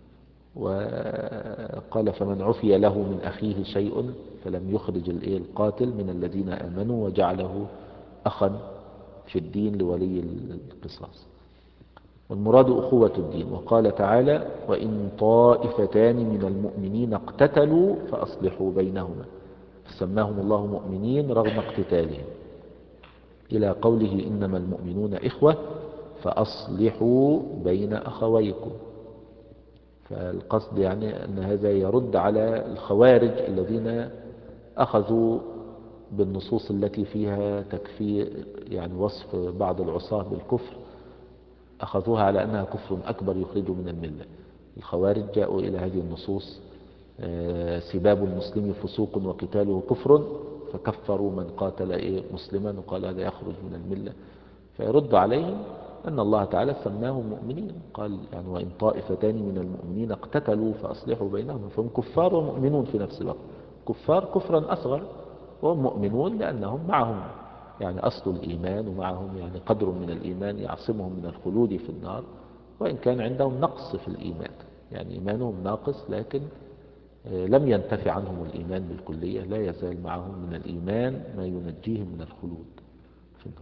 وقال فمن عفي له من أخيه شيء فلم يخرج القاتل من الذين آمنوا وجعله أخا في الدين لولي القصاص، والمراد أخوة الدين. وقال تعالى وإن طائفتان من المؤمنين اقتتلوا فأصلحوا بينهما، فسماهم الله مؤمنين رغم اقتتالهم، إلى قوله إنما المؤمنون إخوة فأصلحوا بين أخويكم. فالقصد يعني أن هذا يرد على الخوارج الذين أخذوا بالنصوص التي فيها تكفير، يعني وصف بعض العصاة بالكفر، أخذوها على أنها كفر أكبر يخرج من الملة. الخوارج جاءوا إلى هذه النصوص سباب المسلم فسوق وقتاله كفر، فكفروا من قاتل إيه مسلما وقال هذا يخرج من الملة. فيرد عليهم أن الله تعالى سماهم مؤمنين، قال يعني وإن طائفتان من المؤمنين اقتتلوا فأصلحوا بينهم، فهم كفار ومؤمنون في نفس الوقت. كفار كفرا أصغر، وهم مؤمنون لأنهم معهم يعني أصل الإيمان، ومعهم يعني قدر من الإيمان يعصمهم من الخلود في النار، وإن كان عندهم نقص في الإيمان، يعني إيمانهم ناقص، لكن لم ينتفع عنهم الإيمان بالكلية، لا يزال معهم من الإيمان ما ينجيهم من الخلود في النار.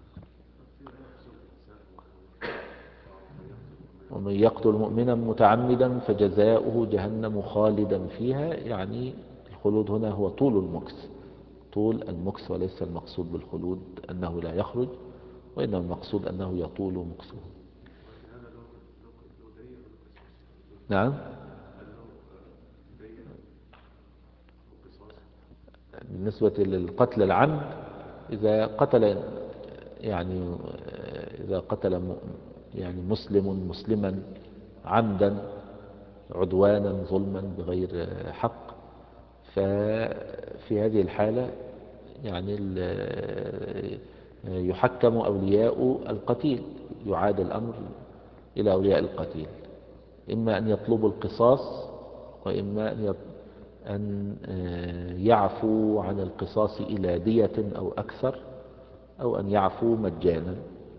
ومن يقتل مؤمنا متعمدا فجزاؤه جهنم خالدا فيها، يعني الخلود هنا هو طول المكث، طول المكث، وليس المقصود بالخلود أنه لا يخرج، وإنما المقصود أنه يطول مكثه. نعم. بالنسبة للقتل العمد، إذا قتل يعني إذا قتل يعني مسلم مسلما عمدا عدوانا ظلما بغير حق، ففي هذه الحالة يعني يحكم أولياء القتيل، يعاد الأمر إلى أولياء القتيل، إما أن يطلبوا القصاص، وإما أن أن يعفوا عن القصاص إلى دية أو أكثر، أو أن يعفوا مجانا.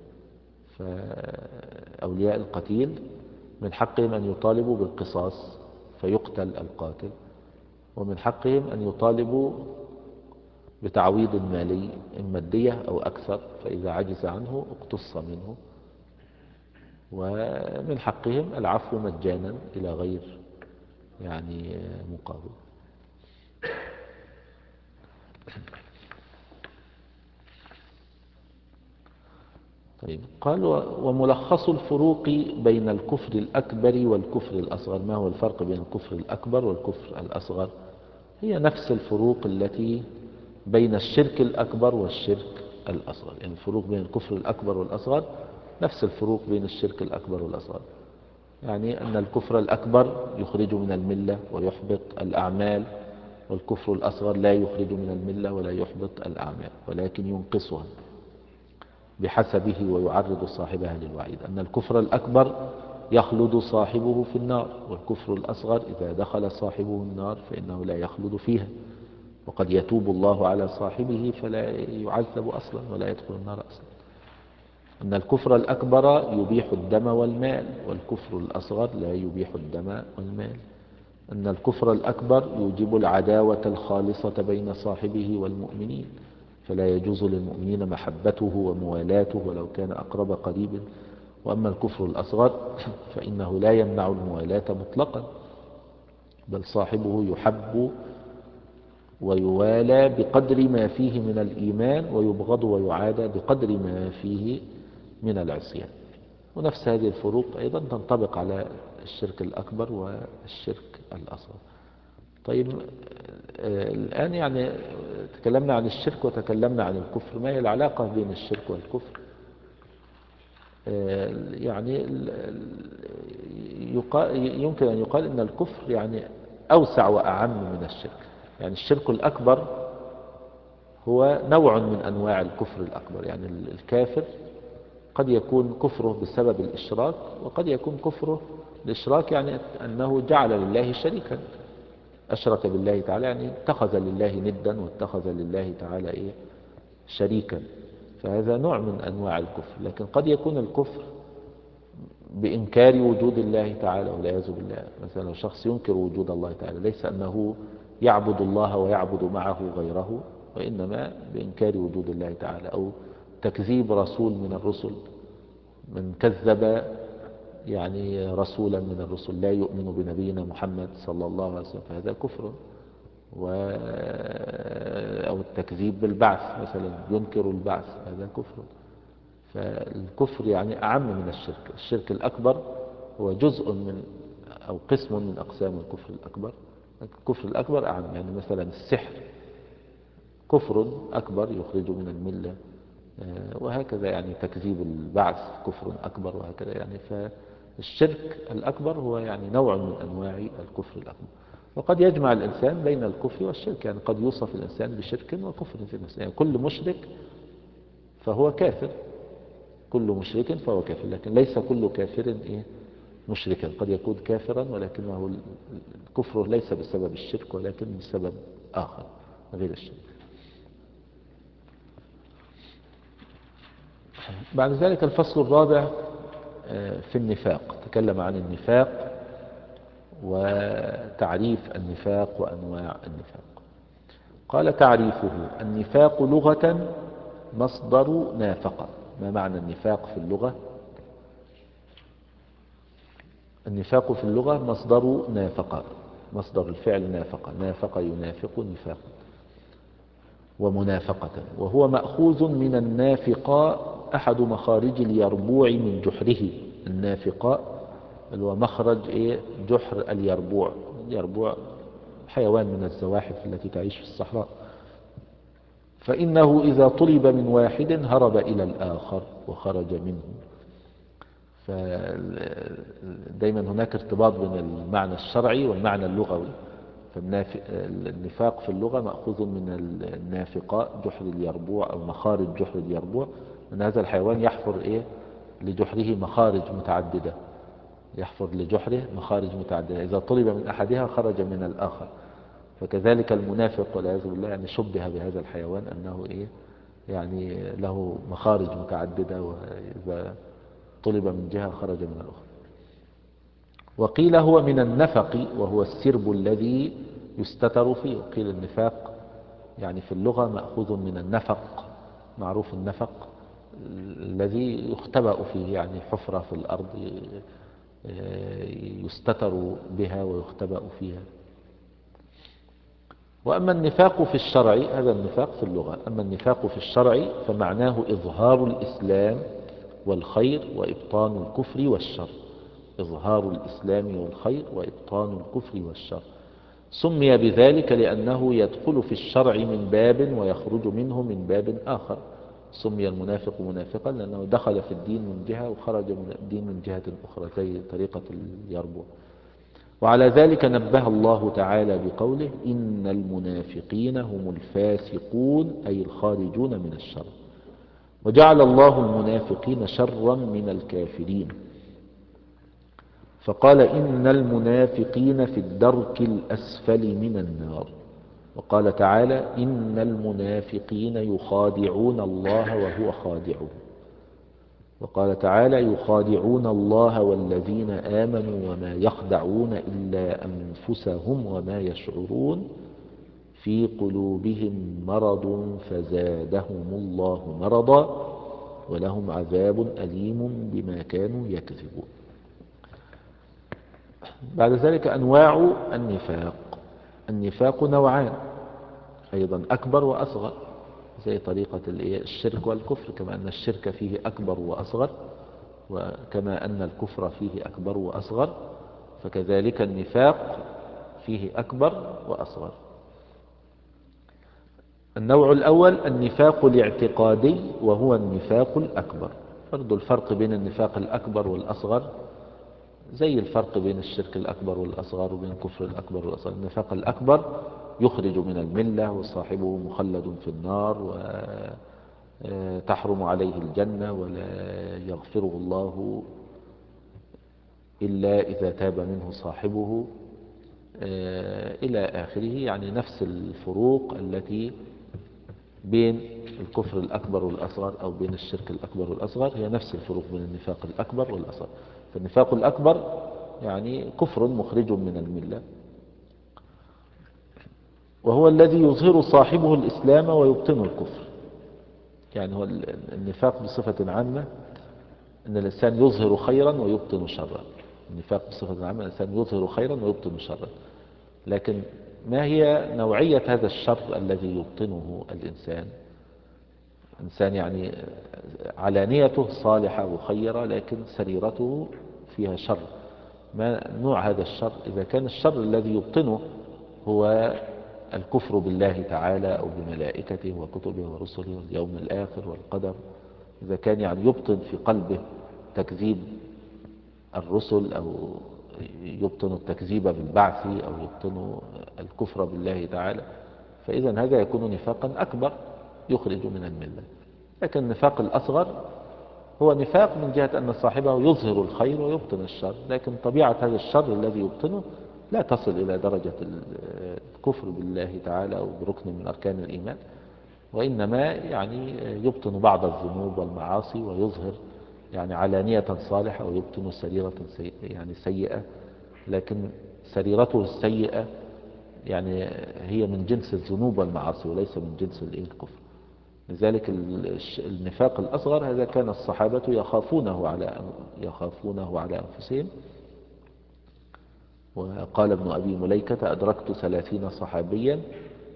فأولياء القتيل من حقهم أن يطالبوا بالقصاص فيقتل القاتل، ومن حقهم أن يطالبوا بتعويض مالي، إما الدية أو أكثر، فإذا عجز عنه اقتص منه. ومن حقهم العفو مجانا إلى غير يعني مقابل. طيب، قال وملخص الفروق بين الكفر الأكبر والكفر الأصغر. ما هو الفرق بين الكفر الأكبر والكفر الأصغر؟ هي نفس الفروق التي بين الشرك الأكبر والشرك الأصغر. يعني الفروق بين الكفر الأكبر والأصغر نفس الفروق بين الشرك الأكبر والأصغر. يعني أن الكفر الأكبر يخرج من الملة ويحبط الأعمال، والكفر الأصغر لا يخرج من الملة ولا يحبط الأعمال، ولكن ينقصها بحسبه ويعرض صاحبها للوعيد. أن الكفر الأكبر يخلد صاحبه في النار، والكفر الأصغر إذا دخل صاحبه النار فإنه لا يخلد فيها، وقد يتوب الله على صاحبه فلا يعذب أصلا ولا يدخل النار أصلا. أن الكفر الأكبر يبيح الدم والمال، والكفر الأصغر لا يبيح الدم والمال. أن الكفر الأكبر يوجب العداوة الخالصة بين صاحبه والمؤمنين، فلا يجوز للمؤمنين محبته وموالاته ولو كان أقرب قريب. وأما الكفر الأصغر فإنه لا يمنع الموالاة مطلقا، بل صاحبه يحب ويوالى بقدر ما فيه من الإيمان، ويبغض ويعادى بقدر ما فيه من العصيان. ونفس هذه الفروق أيضا تنطبق على الشرك الأكبر والشرك الأصغر. طيب، آه الآن يعني تكلمنا عن الشرك وتكلمنا عن الكفر، ما هي العلاقة بين الشرك والكفر؟ آه يعني يمكن أن يقال أن الكفر يعني أوسع وأعم من الشرك. يعني الشرك الأكبر هو نوع من أنواع الكفر الأكبر. يعني الكافر قد يكون كفره بسبب الإشراك، وقد يكون كفره الإشراك يعني أنه جعل لله شريكا، أشرك بالله تعالى، يعني اتخذ لله ندا واتخذ لله تعالى إيه شريكا، فهذا نوع من أنواع الكفر. لكن قد يكون الكفر بإنكار وجود الله تعالى والعياذ بالله. مثلا لو شخص ينكر وجود الله تعالى، ليس أنه يعبد الله ويعبد معه غيره، وإنما بإنكار وجود الله تعالى، أو تكذيب رسول من الرسل. من كذب يعني رسولا من الرسل لا يؤمن بنبينا محمد صلى الله عليه وسلم فهذا كفر. و... أو التكذيب بالبعث، مثلا ينكر البعث، هذا كفر. فالكفر يعني أعم من الشرك. الشرك الأكبر هو جزء من أو قسم من أقسام الكفر الأكبر. الكفر الأكبر أعم. يعني مثلا السحر كفر أكبر يخرج من الملة، وهكذا. يعني تكذيب البعث كفر أكبر، وهكذا. يعني فالشرك الأكبر هو يعني نوع من أنواع الكفر الأكبر. وقد يجمع الإنسان بين الكفر والشرك، يعني قد يوصف الإنسان بشرك وكفر في نفسه. يعني كل مشرك فهو كافر، كل مشرك فهو كافر، لكن ليس كل كافر إيه مشركا. قد يكون كافرا ولكنه الكفر ليس بسبب الشرك، ولكن بسبب آخر غير الشرك. بعد ذلك الفصل الرابع في النفاق، تكلم عن النفاق وتعريف النفاق وأنواع النفاق. قال تعريفه: النفاق لغة مصدر نافق. ما معنى النفاق في اللغة؟ النفاق في اللغة مصدر نافق، مصدر الفعل نافق، نافق ينافق نفاق. ومنافقة. وهو مأخوذ من النافقاء، أحد مخارج اليربوع من جحره. النافقاء اللي هو مخرج إيه؟ جحر اليربوع. اليربوع حيوان من الزواحف التي تعيش في الصحراء، فإنه إذا طلب من واحد هرب إلى الآخر وخرج منه. فدايما هناك ارتباط بين المعنى الشرعي والمعنى اللغوي. فالنفاق في اللغة مأخوذ من النافقاء، جحر اليربوع أو مخارج جحر اليربوع، أن هذا الحيوان يحفر إيه؟ لجحره مخارج متعددة، يحفر لجحره مخارج متعددة، إذا طلب من أحدها خرج من الآخر. فكذلك المنافق والعياذ بالله يعني شبه بهذا الحيوان أنه إيه؟ يعني له مخارج متعددة، وإذا طلب من جهة خرج من الأخرى. وقيل هو من النفق، وهو السرب الذي يستتر فيه. وقيل النفاق يعني في اللغة مأخوذ من النفق، معروف النفق الذي يختبأ فيه، يعني حفرة في الأرض يستتر بها ويختبأ فيها. وأما النفاق في الشرع، هذا النفاق في اللغة. أما النفاق في الشرع فمعناه إظهار الإسلام والخير وإبطان الكفر والشر. إظهار الإسلام والخير وإبطان الكفر والشر. سمي بذلك لأنه يدخل في الشرع من باب ويخرج منه من باب آخر. سمي المنافق منافقا لأنه دخل في الدين من جهة وخرج من الدين من جهة أخرى، زي طريقة اليربوع. وعلى ذلك نبه الله تعالى بقوله: إن المنافقين هم الفاسقون، أي الخارجون من الشر. وجعل الله المنافقين شرا من الكافرين، فقال: إن المنافقين في الدرك الأسفل من النار. وقال تعالى: إن المنافقين يخادعون الله وهو خادعهم. وقال تعالى: يخادعون الله والذين آمنوا وما يخدعون إلا أنفسهم وما يشعرون في قلوبهم مرض فزادهم الله مرضا ولهم عذاب أليم بما كانوا يكذبون. بعد ذلك أنواع النفاق. النفاق نوعان أيضا، أكبر وأصغر، زي طريقة الشرك والكفر، كما أن الشرك فيه أكبر وأصغر، وكما أن الكفر فيه أكبر وأصغر، فكذلك النفاق فيه أكبر وأصغر. النوع الأول النفاق الاعتقادي، وهو النفاق الأكبر. برضو الفرق بين النفاق الأكبر والأصغر زي الفرق بين الشرك الأكبر والأصغر وبين الكفر الأكبر والأصغر. النفاق الأكبر يخرج من الملة وصاحبه مخلد في النار وتحرم عليه الجنة ولا يغفره الله إلا إذا تاب منه صاحبه إلى آخره. يعني نفس الفروق التي بين الكفر الأكبر والأصغر أو بين الشرك الأكبر والأصغر هي نفس الفروق بين النفاق الأكبر والأصغر. فالنفاق الأكبر يعني كفر مخرج من الملة، وهو الذي يظهر صاحبه الإسلام ويبطن الكفر. يعني هو النفاق بصفة عامة أن الإنسان يظهر خيرا ويبطن شرا. النفاق بصفة عامة الإنسان يظهر خيرا ويبطن شرا، لكن ما هي نوعية هذا الشر الذي يبطنه الإنسان؟ إنسان يعني علانيته صالحة وخيرة لكن سريرته فيها شر. ما نوع هذا الشر؟ إذا كان الشر الذي يبطنه هو الكفر بالله تعالى أو بملائكته وكتبه ورسله واليوم الآخر والقدر، إذا كان يعني يبطن في قلبه تكذيب الرسل أو يبطن التكذيب بالبعث أو يبطن الكفر بالله تعالى، فإذا هذا يكون نفاقا أكبر يخرج من الملة. لكن النفاق الأصغر هو نفاق من جهة أن صاحبه يظهر الخير ويبطن الشر، لكن طبيعة هذا الشر الذي يبطنه لا تصل إلى درجة الكفر بالله تعالى أو بركن من أركان الإيمان، وإنما يعني يبطن بعض الذنوب والمعاصي ويظهر يعني علانية صالحة ويبطن سريرة سيئة يعني سيئة، لكن سريرته السيئة يعني هي من جنس الذنوب والمعاصي وليس من جنس الكفر. لذلك النفاق الأصغر هذا كان الصحابة يخافونه على يخافونه على أنفسهم. وقال ابن أبي مليكة: أدركت ثلاثين صحابيا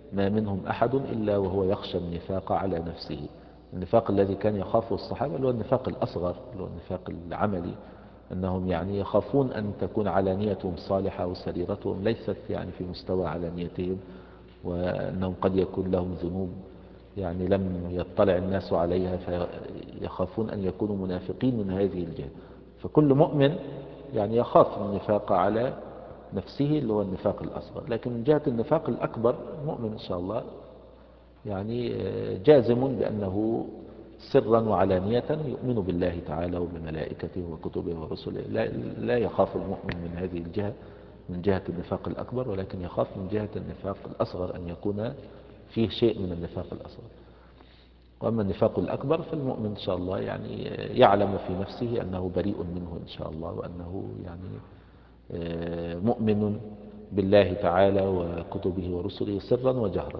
ما منهم أحد إلا وهو يخشى النفاق على نفسه. النفاق الذي كان يخافه الصحابة اللي هو النفاق الأصغر، اللي هو النفاق العملي، أنهم يعني يخافون أن تكون علانيتهم صالحة وسريرتهم ليست يعني في مستوى علانيتهم، وأنهم قد يكون لهم ذنوب يعني لم يطلع الناس عليها، فيخافون أن يكونوا منافقين من هذه الجهة. فكل مؤمن يعني يخاف النفاق على نفسه اللي هو النفاق الأصغر. لكن من جهة النفاق الأكبر المؤمن إن شاء الله يعني جازم بأنه سرا وعلانية يؤمن بالله تعالى وبملائكته وكتبه ورسله، لا, لا يخاف المؤمن من هذه الجهة من جهة النفاق الأكبر، ولكن يخاف من جهة النفاق الأصغر أن يكون فيه شيء من النفاق الأصغر. وأما النفاق الأكبر فالمؤمن إن شاء الله يعني يعلم في نفسه أنه بريء منه إن شاء الله، وأنه يعني مؤمن بالله تعالى وكتبه ورسله سرا وجهرا.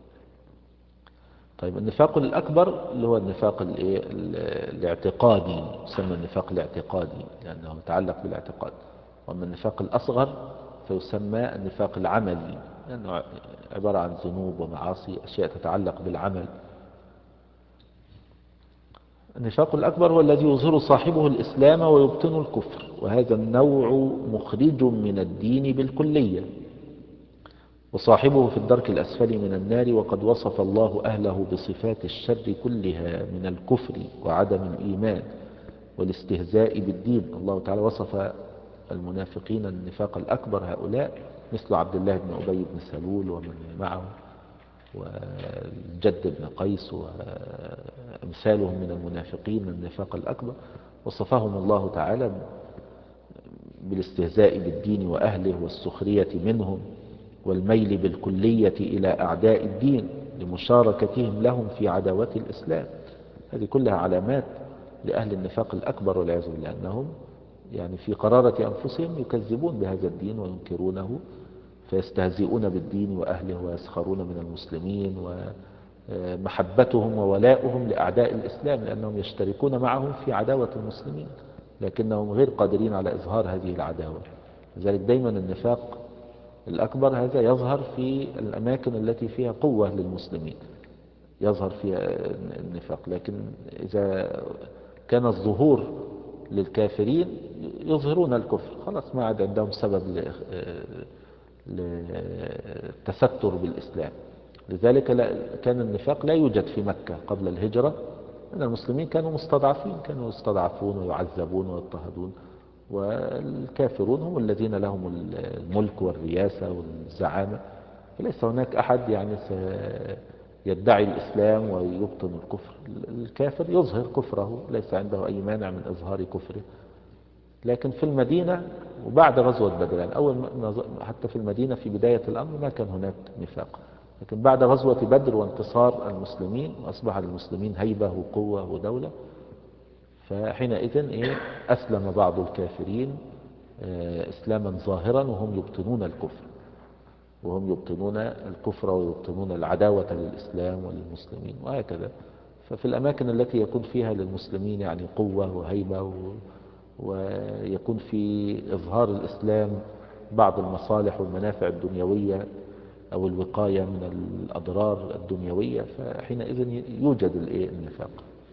طيب النفاق الأكبر اللي هو النفاق الاعتقادي، يسمى النفاق الاعتقادي لأنه يتعلق بالاعتقاد. وأما النفاق الأصغر فيسمى النفاق العملي لأنه عبارة عن ذنوب ومعاصي، أشياء تتعلق بالعمل. النفاق الأكبر هو الذي يظهر صاحبه الإسلام ويبطن الكفر، وهذا النوع مخرج من الدين بالكلية، وصاحبه في الدرك الأسفل من النار. وقد وصف الله أهله بصفات الشر كلها من الكفر وعدم الإيمان والاستهزاء بالدين. الله تعالى وصف المنافقين النفاق الأكبر هؤلاء مثل عبد الله بن أبي بن سلول ومن معه والجد بن قيس وأمثالهم من المنافقين من النفاق الأكبر، وصفهم الله تعالى بالاستهزاء بالدين وأهله والسخرية منهم والميل بالكلية إلى أعداء الدين لمشاركتهم لهم في عداوة الإسلام. هذه كلها علامات لأهل النفاق الأكبر والعياذ بالله، أنهم يعني في قرارة أنفسهم يكذبون بهذا الدين وينكرونه، فيستهزئون بالدين وأهله ويسخرون من المسلمين، ومحبتهم وولاؤهم لأعداء الإسلام لأنهم يشتركون معهم في عداوة المسلمين، لكنهم غير قادرين على إظهار هذه العداوة. لذلك دايما النفاق الأكبر هذا يظهر في الأماكن التي فيها قوة للمسلمين، يظهر فيها النفاق. لكن إذا كان الظهور للكافرين يظهرون الكفر، خلاص ما عاد عندهم سبب للتستر بالإسلام. لذلك كان النفاق لا يوجد في مكة قبل الهجرة، أن المسلمين كانوا مستضعفين، كانوا يستضعفون ويعذبون ويضطهدون، والكافرون هم الذين لهم الملك والرياسة والزعامة، فليس هناك أحد يعني يدعي الإسلام ويبطن الكفر. الكافر يظهر كفره، ليس عنده أي مانع من إظهار كفره. لكن في المدينة وبعد غزوة بدر، يعني أول حتى في المدينة في بداية الأمر ما كان هناك نفاق، لكن بعد غزوة بدر وانتصار المسلمين وأصبح للمسلمين هيبة وقوة ودولة، فحينئذ إيه أسلم بعض الكافرين إسلاما ظاهرا وهم يبطنون الكفر، وهم يبطنون الكفر ويبطنون العداوة للإسلام وللمسلمين وهكذا. ففي الأماكن التي يكون فيها للمسلمين يعني قوة وهيبة و... ويكون في إظهار الإسلام بعض المصالح والمنافع الدنيوية أو الوقاية من الأضرار الدنيوية، فحينئذ يوجد النفاق.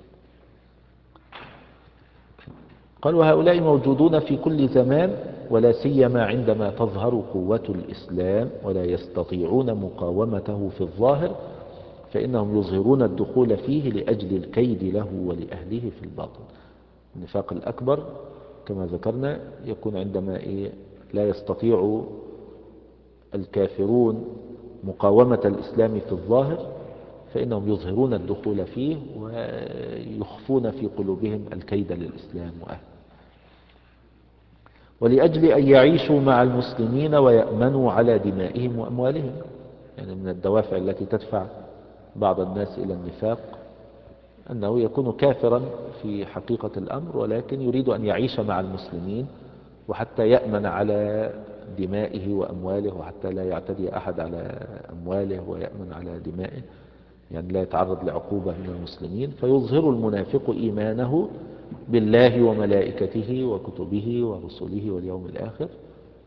قال وهؤلاء موجودون في كل زمان، ولا سيما عندما تظهر قوة الإسلام ولا يستطيعون مقاومته في الظاهر، فإنهم يظهرون الدخول فيه لأجل الكيد له ولأهله في الباطن. النفاق الأكبر كما ذكرنا يكون عندما إيه لا يستطيع الكافرون مقاومة الإسلام في الظاهر، فإنهم يظهرون الدخول فيه ويخفون في قلوبهم الكيد للإسلام وأهله، ولأجل أن يعيشوا مع المسلمين ويأمنوا على دمائهم وأموالهم. يعني من الدوافع التي تدفع بعض الناس إلى النفاق أنه يكون كافرا في حقيقة الأمر، ولكن يريد أن يعيش مع المسلمين وحتى يأمن على دمائه وأمواله، وحتى لا يعتدي أحد على أمواله ويأمن على دمائه، يعني لا يتعرض لعقوبة من المسلمين. فيظهر المنافق إيمانه بالله وملائكته وكتبه ورسله واليوم الآخر،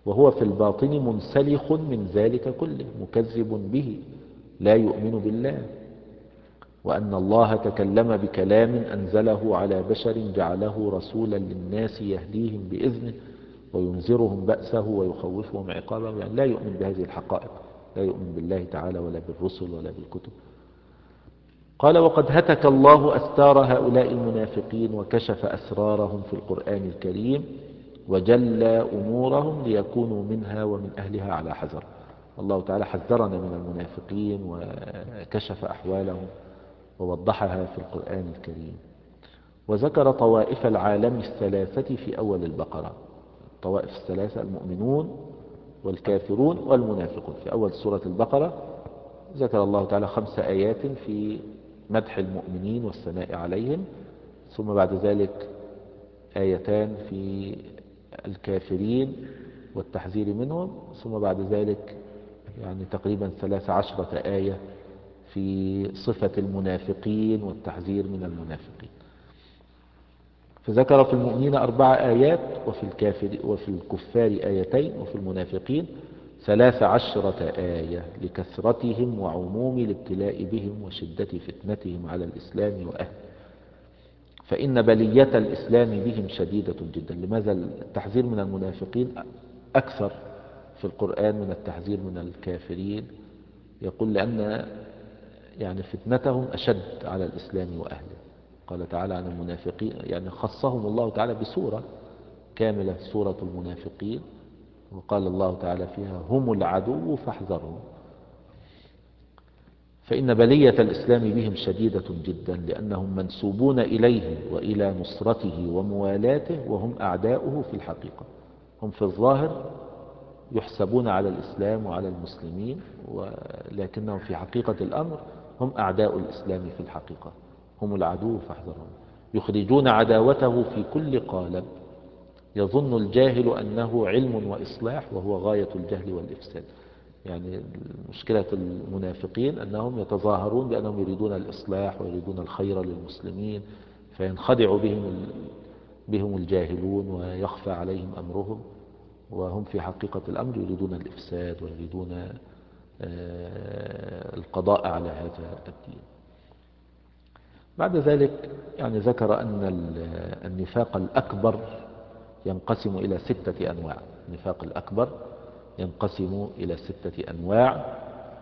وهو في الباطن منسلخ من ذلك كله، مكذب به، لا يؤمن بالله، وأن الله تكلم بكلام أنزله على بشر جعله رسولا للناس يهديهم بإذنه وينذرهم بأسه ويخوفهم عقابه، يعني لا يؤمن بهذه الحقائق، لا يؤمن بالله تعالى ولا بالرسل ولا بالكتب. قال: وقد هتك الله أستار هؤلاء المنافقين وكشف أسرارهم في القرآن الكريم وجلى أمورهم ليكونوا منها ومن أهلها على حذر. الله تعالى حذرنا من المنافقين وكشف أحوالهم ووضحها في القرآن الكريم. وذكر طوائف العالم الثلاثة في أول البقرة، الطوائف الثلاثة: المؤمنون والكافرون والمنافقون. في أول سورة البقرة ذكر الله تعالى خمس آيات في مدح المؤمنين والثناء عليهم، ثم بعد ذلك آيتان في الكافرين والتحذير منهم، ثم بعد ذلك يعني تقريبا ثلاث عشرة آية في صفة المنافقين والتحذير من المنافقين. فذكر في المؤمنين أربع آيات، وفي الكافر وفي الكفار آيتين، وفي المنافقين ثلاث عشرة آية لكثرتهم وعموم الابتلاء بهم وشدة فتنتهم على الإسلام وأهله. فإن بلية الإسلام بهم شديدة جدا. لماذا التحذير من المنافقين أكثر في القرآن من التحذير من الكافرين؟ يقول: لأن يعني فتنتهم أشد على الإسلام وأهله. قال تعالى عن المنافقين، يعني خصهم الله تعالى بسورة كاملة، سورة المنافقين، وقال الله تعالى فيها: هم العدو فاحذرهم. فإن بلية الإسلام بهم شديدة جدا، لأنهم منسوبون إليه وإلى نصرته وموالاته، وهم أعداؤه في الحقيقة. هم في الظاهر يحسبون على الإسلام وعلى المسلمين، ولكنهم في حقيقة الأمر هم أعداء الإسلام في الحقيقة، هم العدو فاحذرهم. يخرجون عداوته في كل قالب، يظن الجاهل أنه علم وإصلاح وهو غاية الجهل والإفساد. يعني مشكلة المنافقين أنهم يتظاهرون بأنهم يريدون الإصلاح ويريدون الخير للمسلمين، فينخدع بهم بهم الجاهلون ويخفى عليهم أمرهم، وهم في حقيقة الأمر يريدون الإفساد ويريدون القضاء على هذا الدين. بعد ذلك يعني ذكر أن النفاق الأكبر ينقسم إلى ستة أنواع. النفاق الأكبر ينقسم إلى ستة أنواع.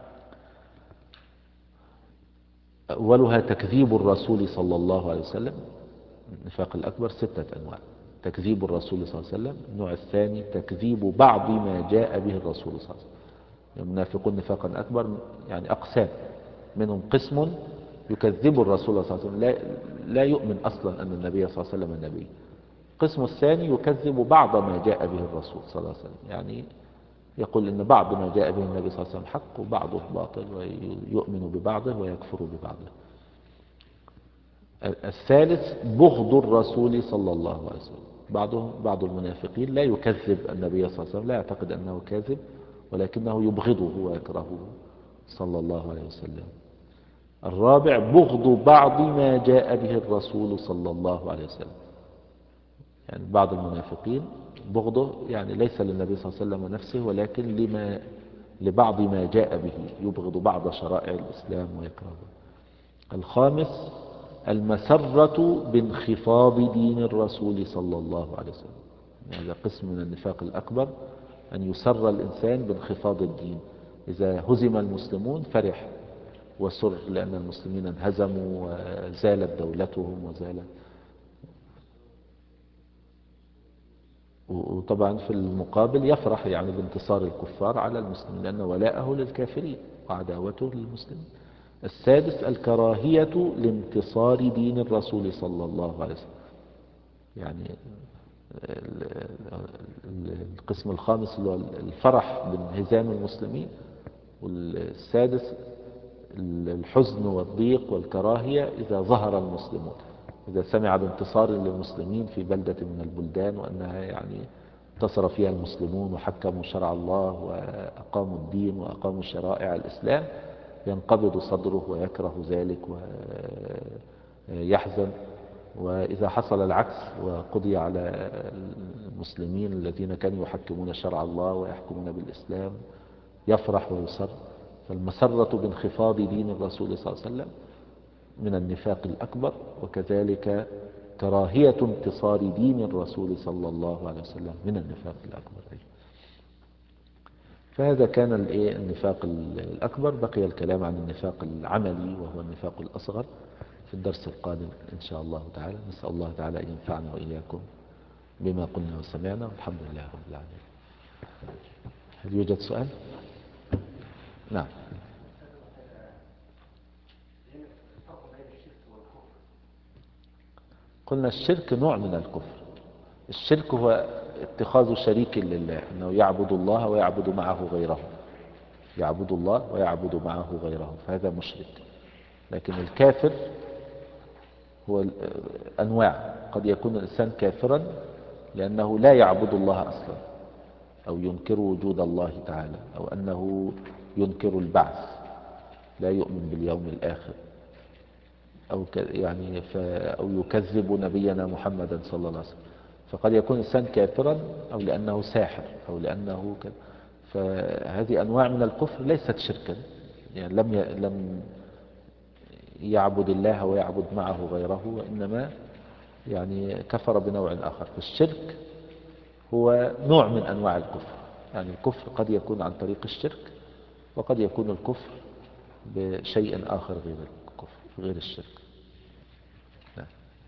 أولها تكذيب الرسول صلى الله عليه وسلم. النفاق الأكبر ستة أنواع: تكذيب الرسول صلى الله عليه وسلم. النوع الثاني تكذيب بعض ما جاء به الرسول صلى الله عليه وسلم. المنافقون نفاقا أكبر يعني أقسام، منهم قسم يكذب الرسول صلى الله عليه وسلم، لا, لا يؤمن أصلا أن النبي صلى الله عليه وسلم نبي. القسم الثاني يكذب بعض ما جاء به الرسول صلى الله عليه وسلم، يعني يقول إن بعض ما جاء به النبي صلى الله عليه وسلم حق وبعضه باطل، ويؤمن ببعضه ويكفر ببعضه. الثالث بغض الرسول صلى الله عليه وسلم. بعضهم بعض المنافقين لا يكذب النبي صلى الله عليه وسلم، لا يعتقد أنه كاذب، ولكنه يبغضه ويكرهه صلى الله عليه وسلم. الرابع بغض بعض ما جاء به الرسول صلى الله عليه وسلم. يعني بعض المنافقين بغضه يعني ليس للنبي صلى الله عليه وسلم نفسه، ولكن لما لبعض ما جاء به، يبغض بعض شرائع الإسلام ويكرهه. الخامس المسرة بانخفاض دين الرسول صلى الله عليه وسلم. هذا قسم من النفاق الأكبر، أن يسر الإنسان بانخفاض الدين. إذا هزم المسلمون فرح وسر لأن المسلمين انهزموا وزالت دولتهم وزالت. وطبعا في المقابل يفرح يعني بانتصار الكفار على المسلمين، لأن ولاءه للكافرين وعداوته للمسلمين. السادس الكراهية لانتصار دين الرسول صلى الله عليه وسلم. يعني القسم الخامس اللي هو الفرح بانهزام المسلمين، والسادس الحزن والضيق والكراهية إذا ظهر المسلمون، إذا سمع بانتصار للمسلمين في بلدة من البلدان وأنها يعني انتصر فيها المسلمون وحكموا شرع الله وأقاموا الدين وأقاموا شرائع الإسلام، ينقبض صدره ويكره ذلك ويحزن وإذا حصل العكس وقضي على المسلمين الذين كانوا يحكمون شرع الله ويحكمون بالإسلام يفرح ويسر. فالمسرة بانخفاض دين الرسول صلى الله عليه وسلم من النفاق الأكبر، وكذلك كراهية انتصار دين الرسول صلى الله عليه وسلم من النفاق الأكبر. فهذا كان النفاق الأكبر. بقي الكلام عن النفاق العملي وهو النفاق الأصغر في الدرس القادم إن شاء الله تعالى. نسأل الله تعالى أن ينفعنا وإياكم بما قلنا وسمعنا، والحمد لله رب العالمين. هل يوجد سؤال؟ نعم. قلنا الشرك نوع من الكفر. الشرك هو اتخاذ شريك لله، أنه يعبد الله ويعبد معه غيره، يعبد الله ويعبد معه غيره، فهذا مشرك. لكن الكافر هو أنواع. قد يكون الإنسان كافرا لأنه لا يعبد الله أصلا، أو ينكر وجود الله تعالى، أو أنه ينكر البعث، لا يؤمن باليوم الآخر، أو يعني أو يكذب نبينا محمدا صلى الله عليه وسلم. فقد يكون الإنسان كافرا أو لأنه ساحر أو لأنه ك... فهذه أنواع من الكفر ليست شركا، يعني لم ي... لم يعبد الله ويعبد معه غيره، وإنما يعني كفر بنوع آخر. فالشرك هو نوع من أنواع الكفر. يعني الكفر قد يكون عن طريق الشرك، وقد يكون الكفر بشيء آخر غير الكفر غير الشرك. نعم.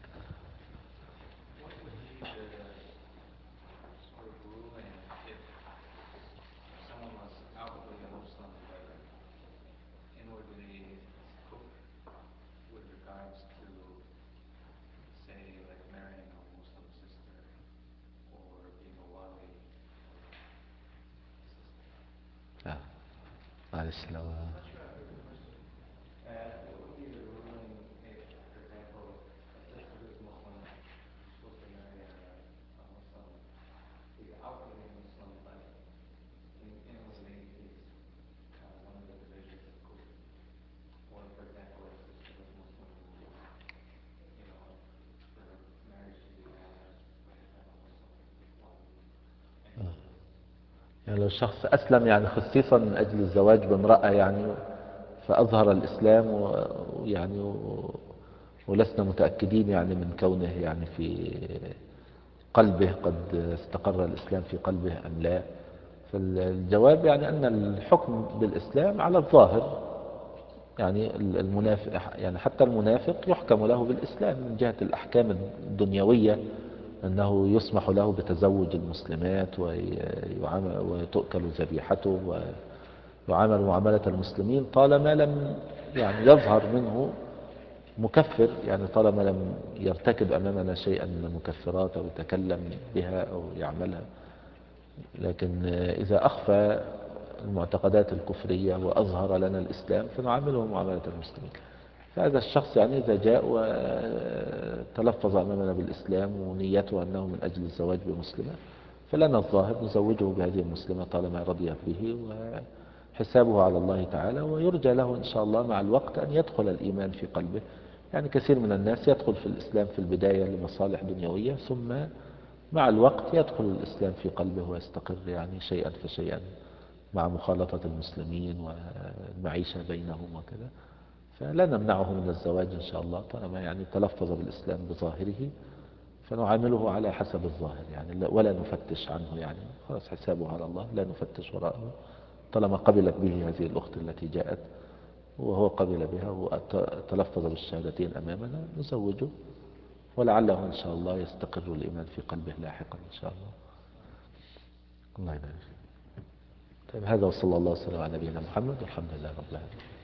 آه. معلش لو يعني لو الشخص أسلم يعني خصيصا من أجل الزواج بامرأة، يعني فأظهر الإسلام ويعني و... ولسنا متأكدين يعني من كونه يعني في قلبه قد استقر الإسلام في قلبه أم لا. فالجواب يعني أن الحكم بالإسلام على الظاهر. يعني المنافق، يعني حتى المنافق يحكم له بالإسلام من جهة الأحكام الدنيوية، أنه يسمح له بتزوج المسلمات ويعامل وتؤكل ذبيحته ويعامل معاملة المسلمين، طالما لم يعني يظهر منه مكفر، يعني طالما لم يرتكب أمامنا شيئا من المكفرات أو يتكلم بها أو يعملها. لكن إذا أخفى المعتقدات الكفرية وأظهر لنا الإسلام فنعامله معاملة المسلمين. فهذا الشخص يعني إذا جاء وتلفظ أمامنا بالإسلام ونيته أنه من أجل الزواج بمسلمة، فلنا الظاهر نزوجه بهذه المسلمة طالما رضي به، وحسابه على الله تعالى، ويرجى له إن شاء الله مع الوقت أن يدخل الإيمان في قلبه. يعني كثير من الناس يدخل في الإسلام في البداية لمصالح دنيوية، ثم مع الوقت يدخل الإسلام في قلبه ويستقر يعني شيئا فشيئا مع مخالطة المسلمين والمعيشة بينهم وكذا. فلا نمنعه من الزواج إن شاء الله طالما يعني تلفظ بالإسلام بظاهره، فنعامله على حسب الظاهر يعني، ولا نفتش عنه، يعني خلاص حسابه على الله، لا نفتش وراءه. طالما قبلت به هذه الأخت التي جاءت وهو قبل بها وتلفظ بالشهادتين أمامنا، نزوجه، ولعله إن شاء الله يستقر الإيمان في قلبه لاحقا إن شاء الله. الله يبارك. طيب، هذا وصلى الله وسلم على نبينا محمد والحمد لله رب العالمين.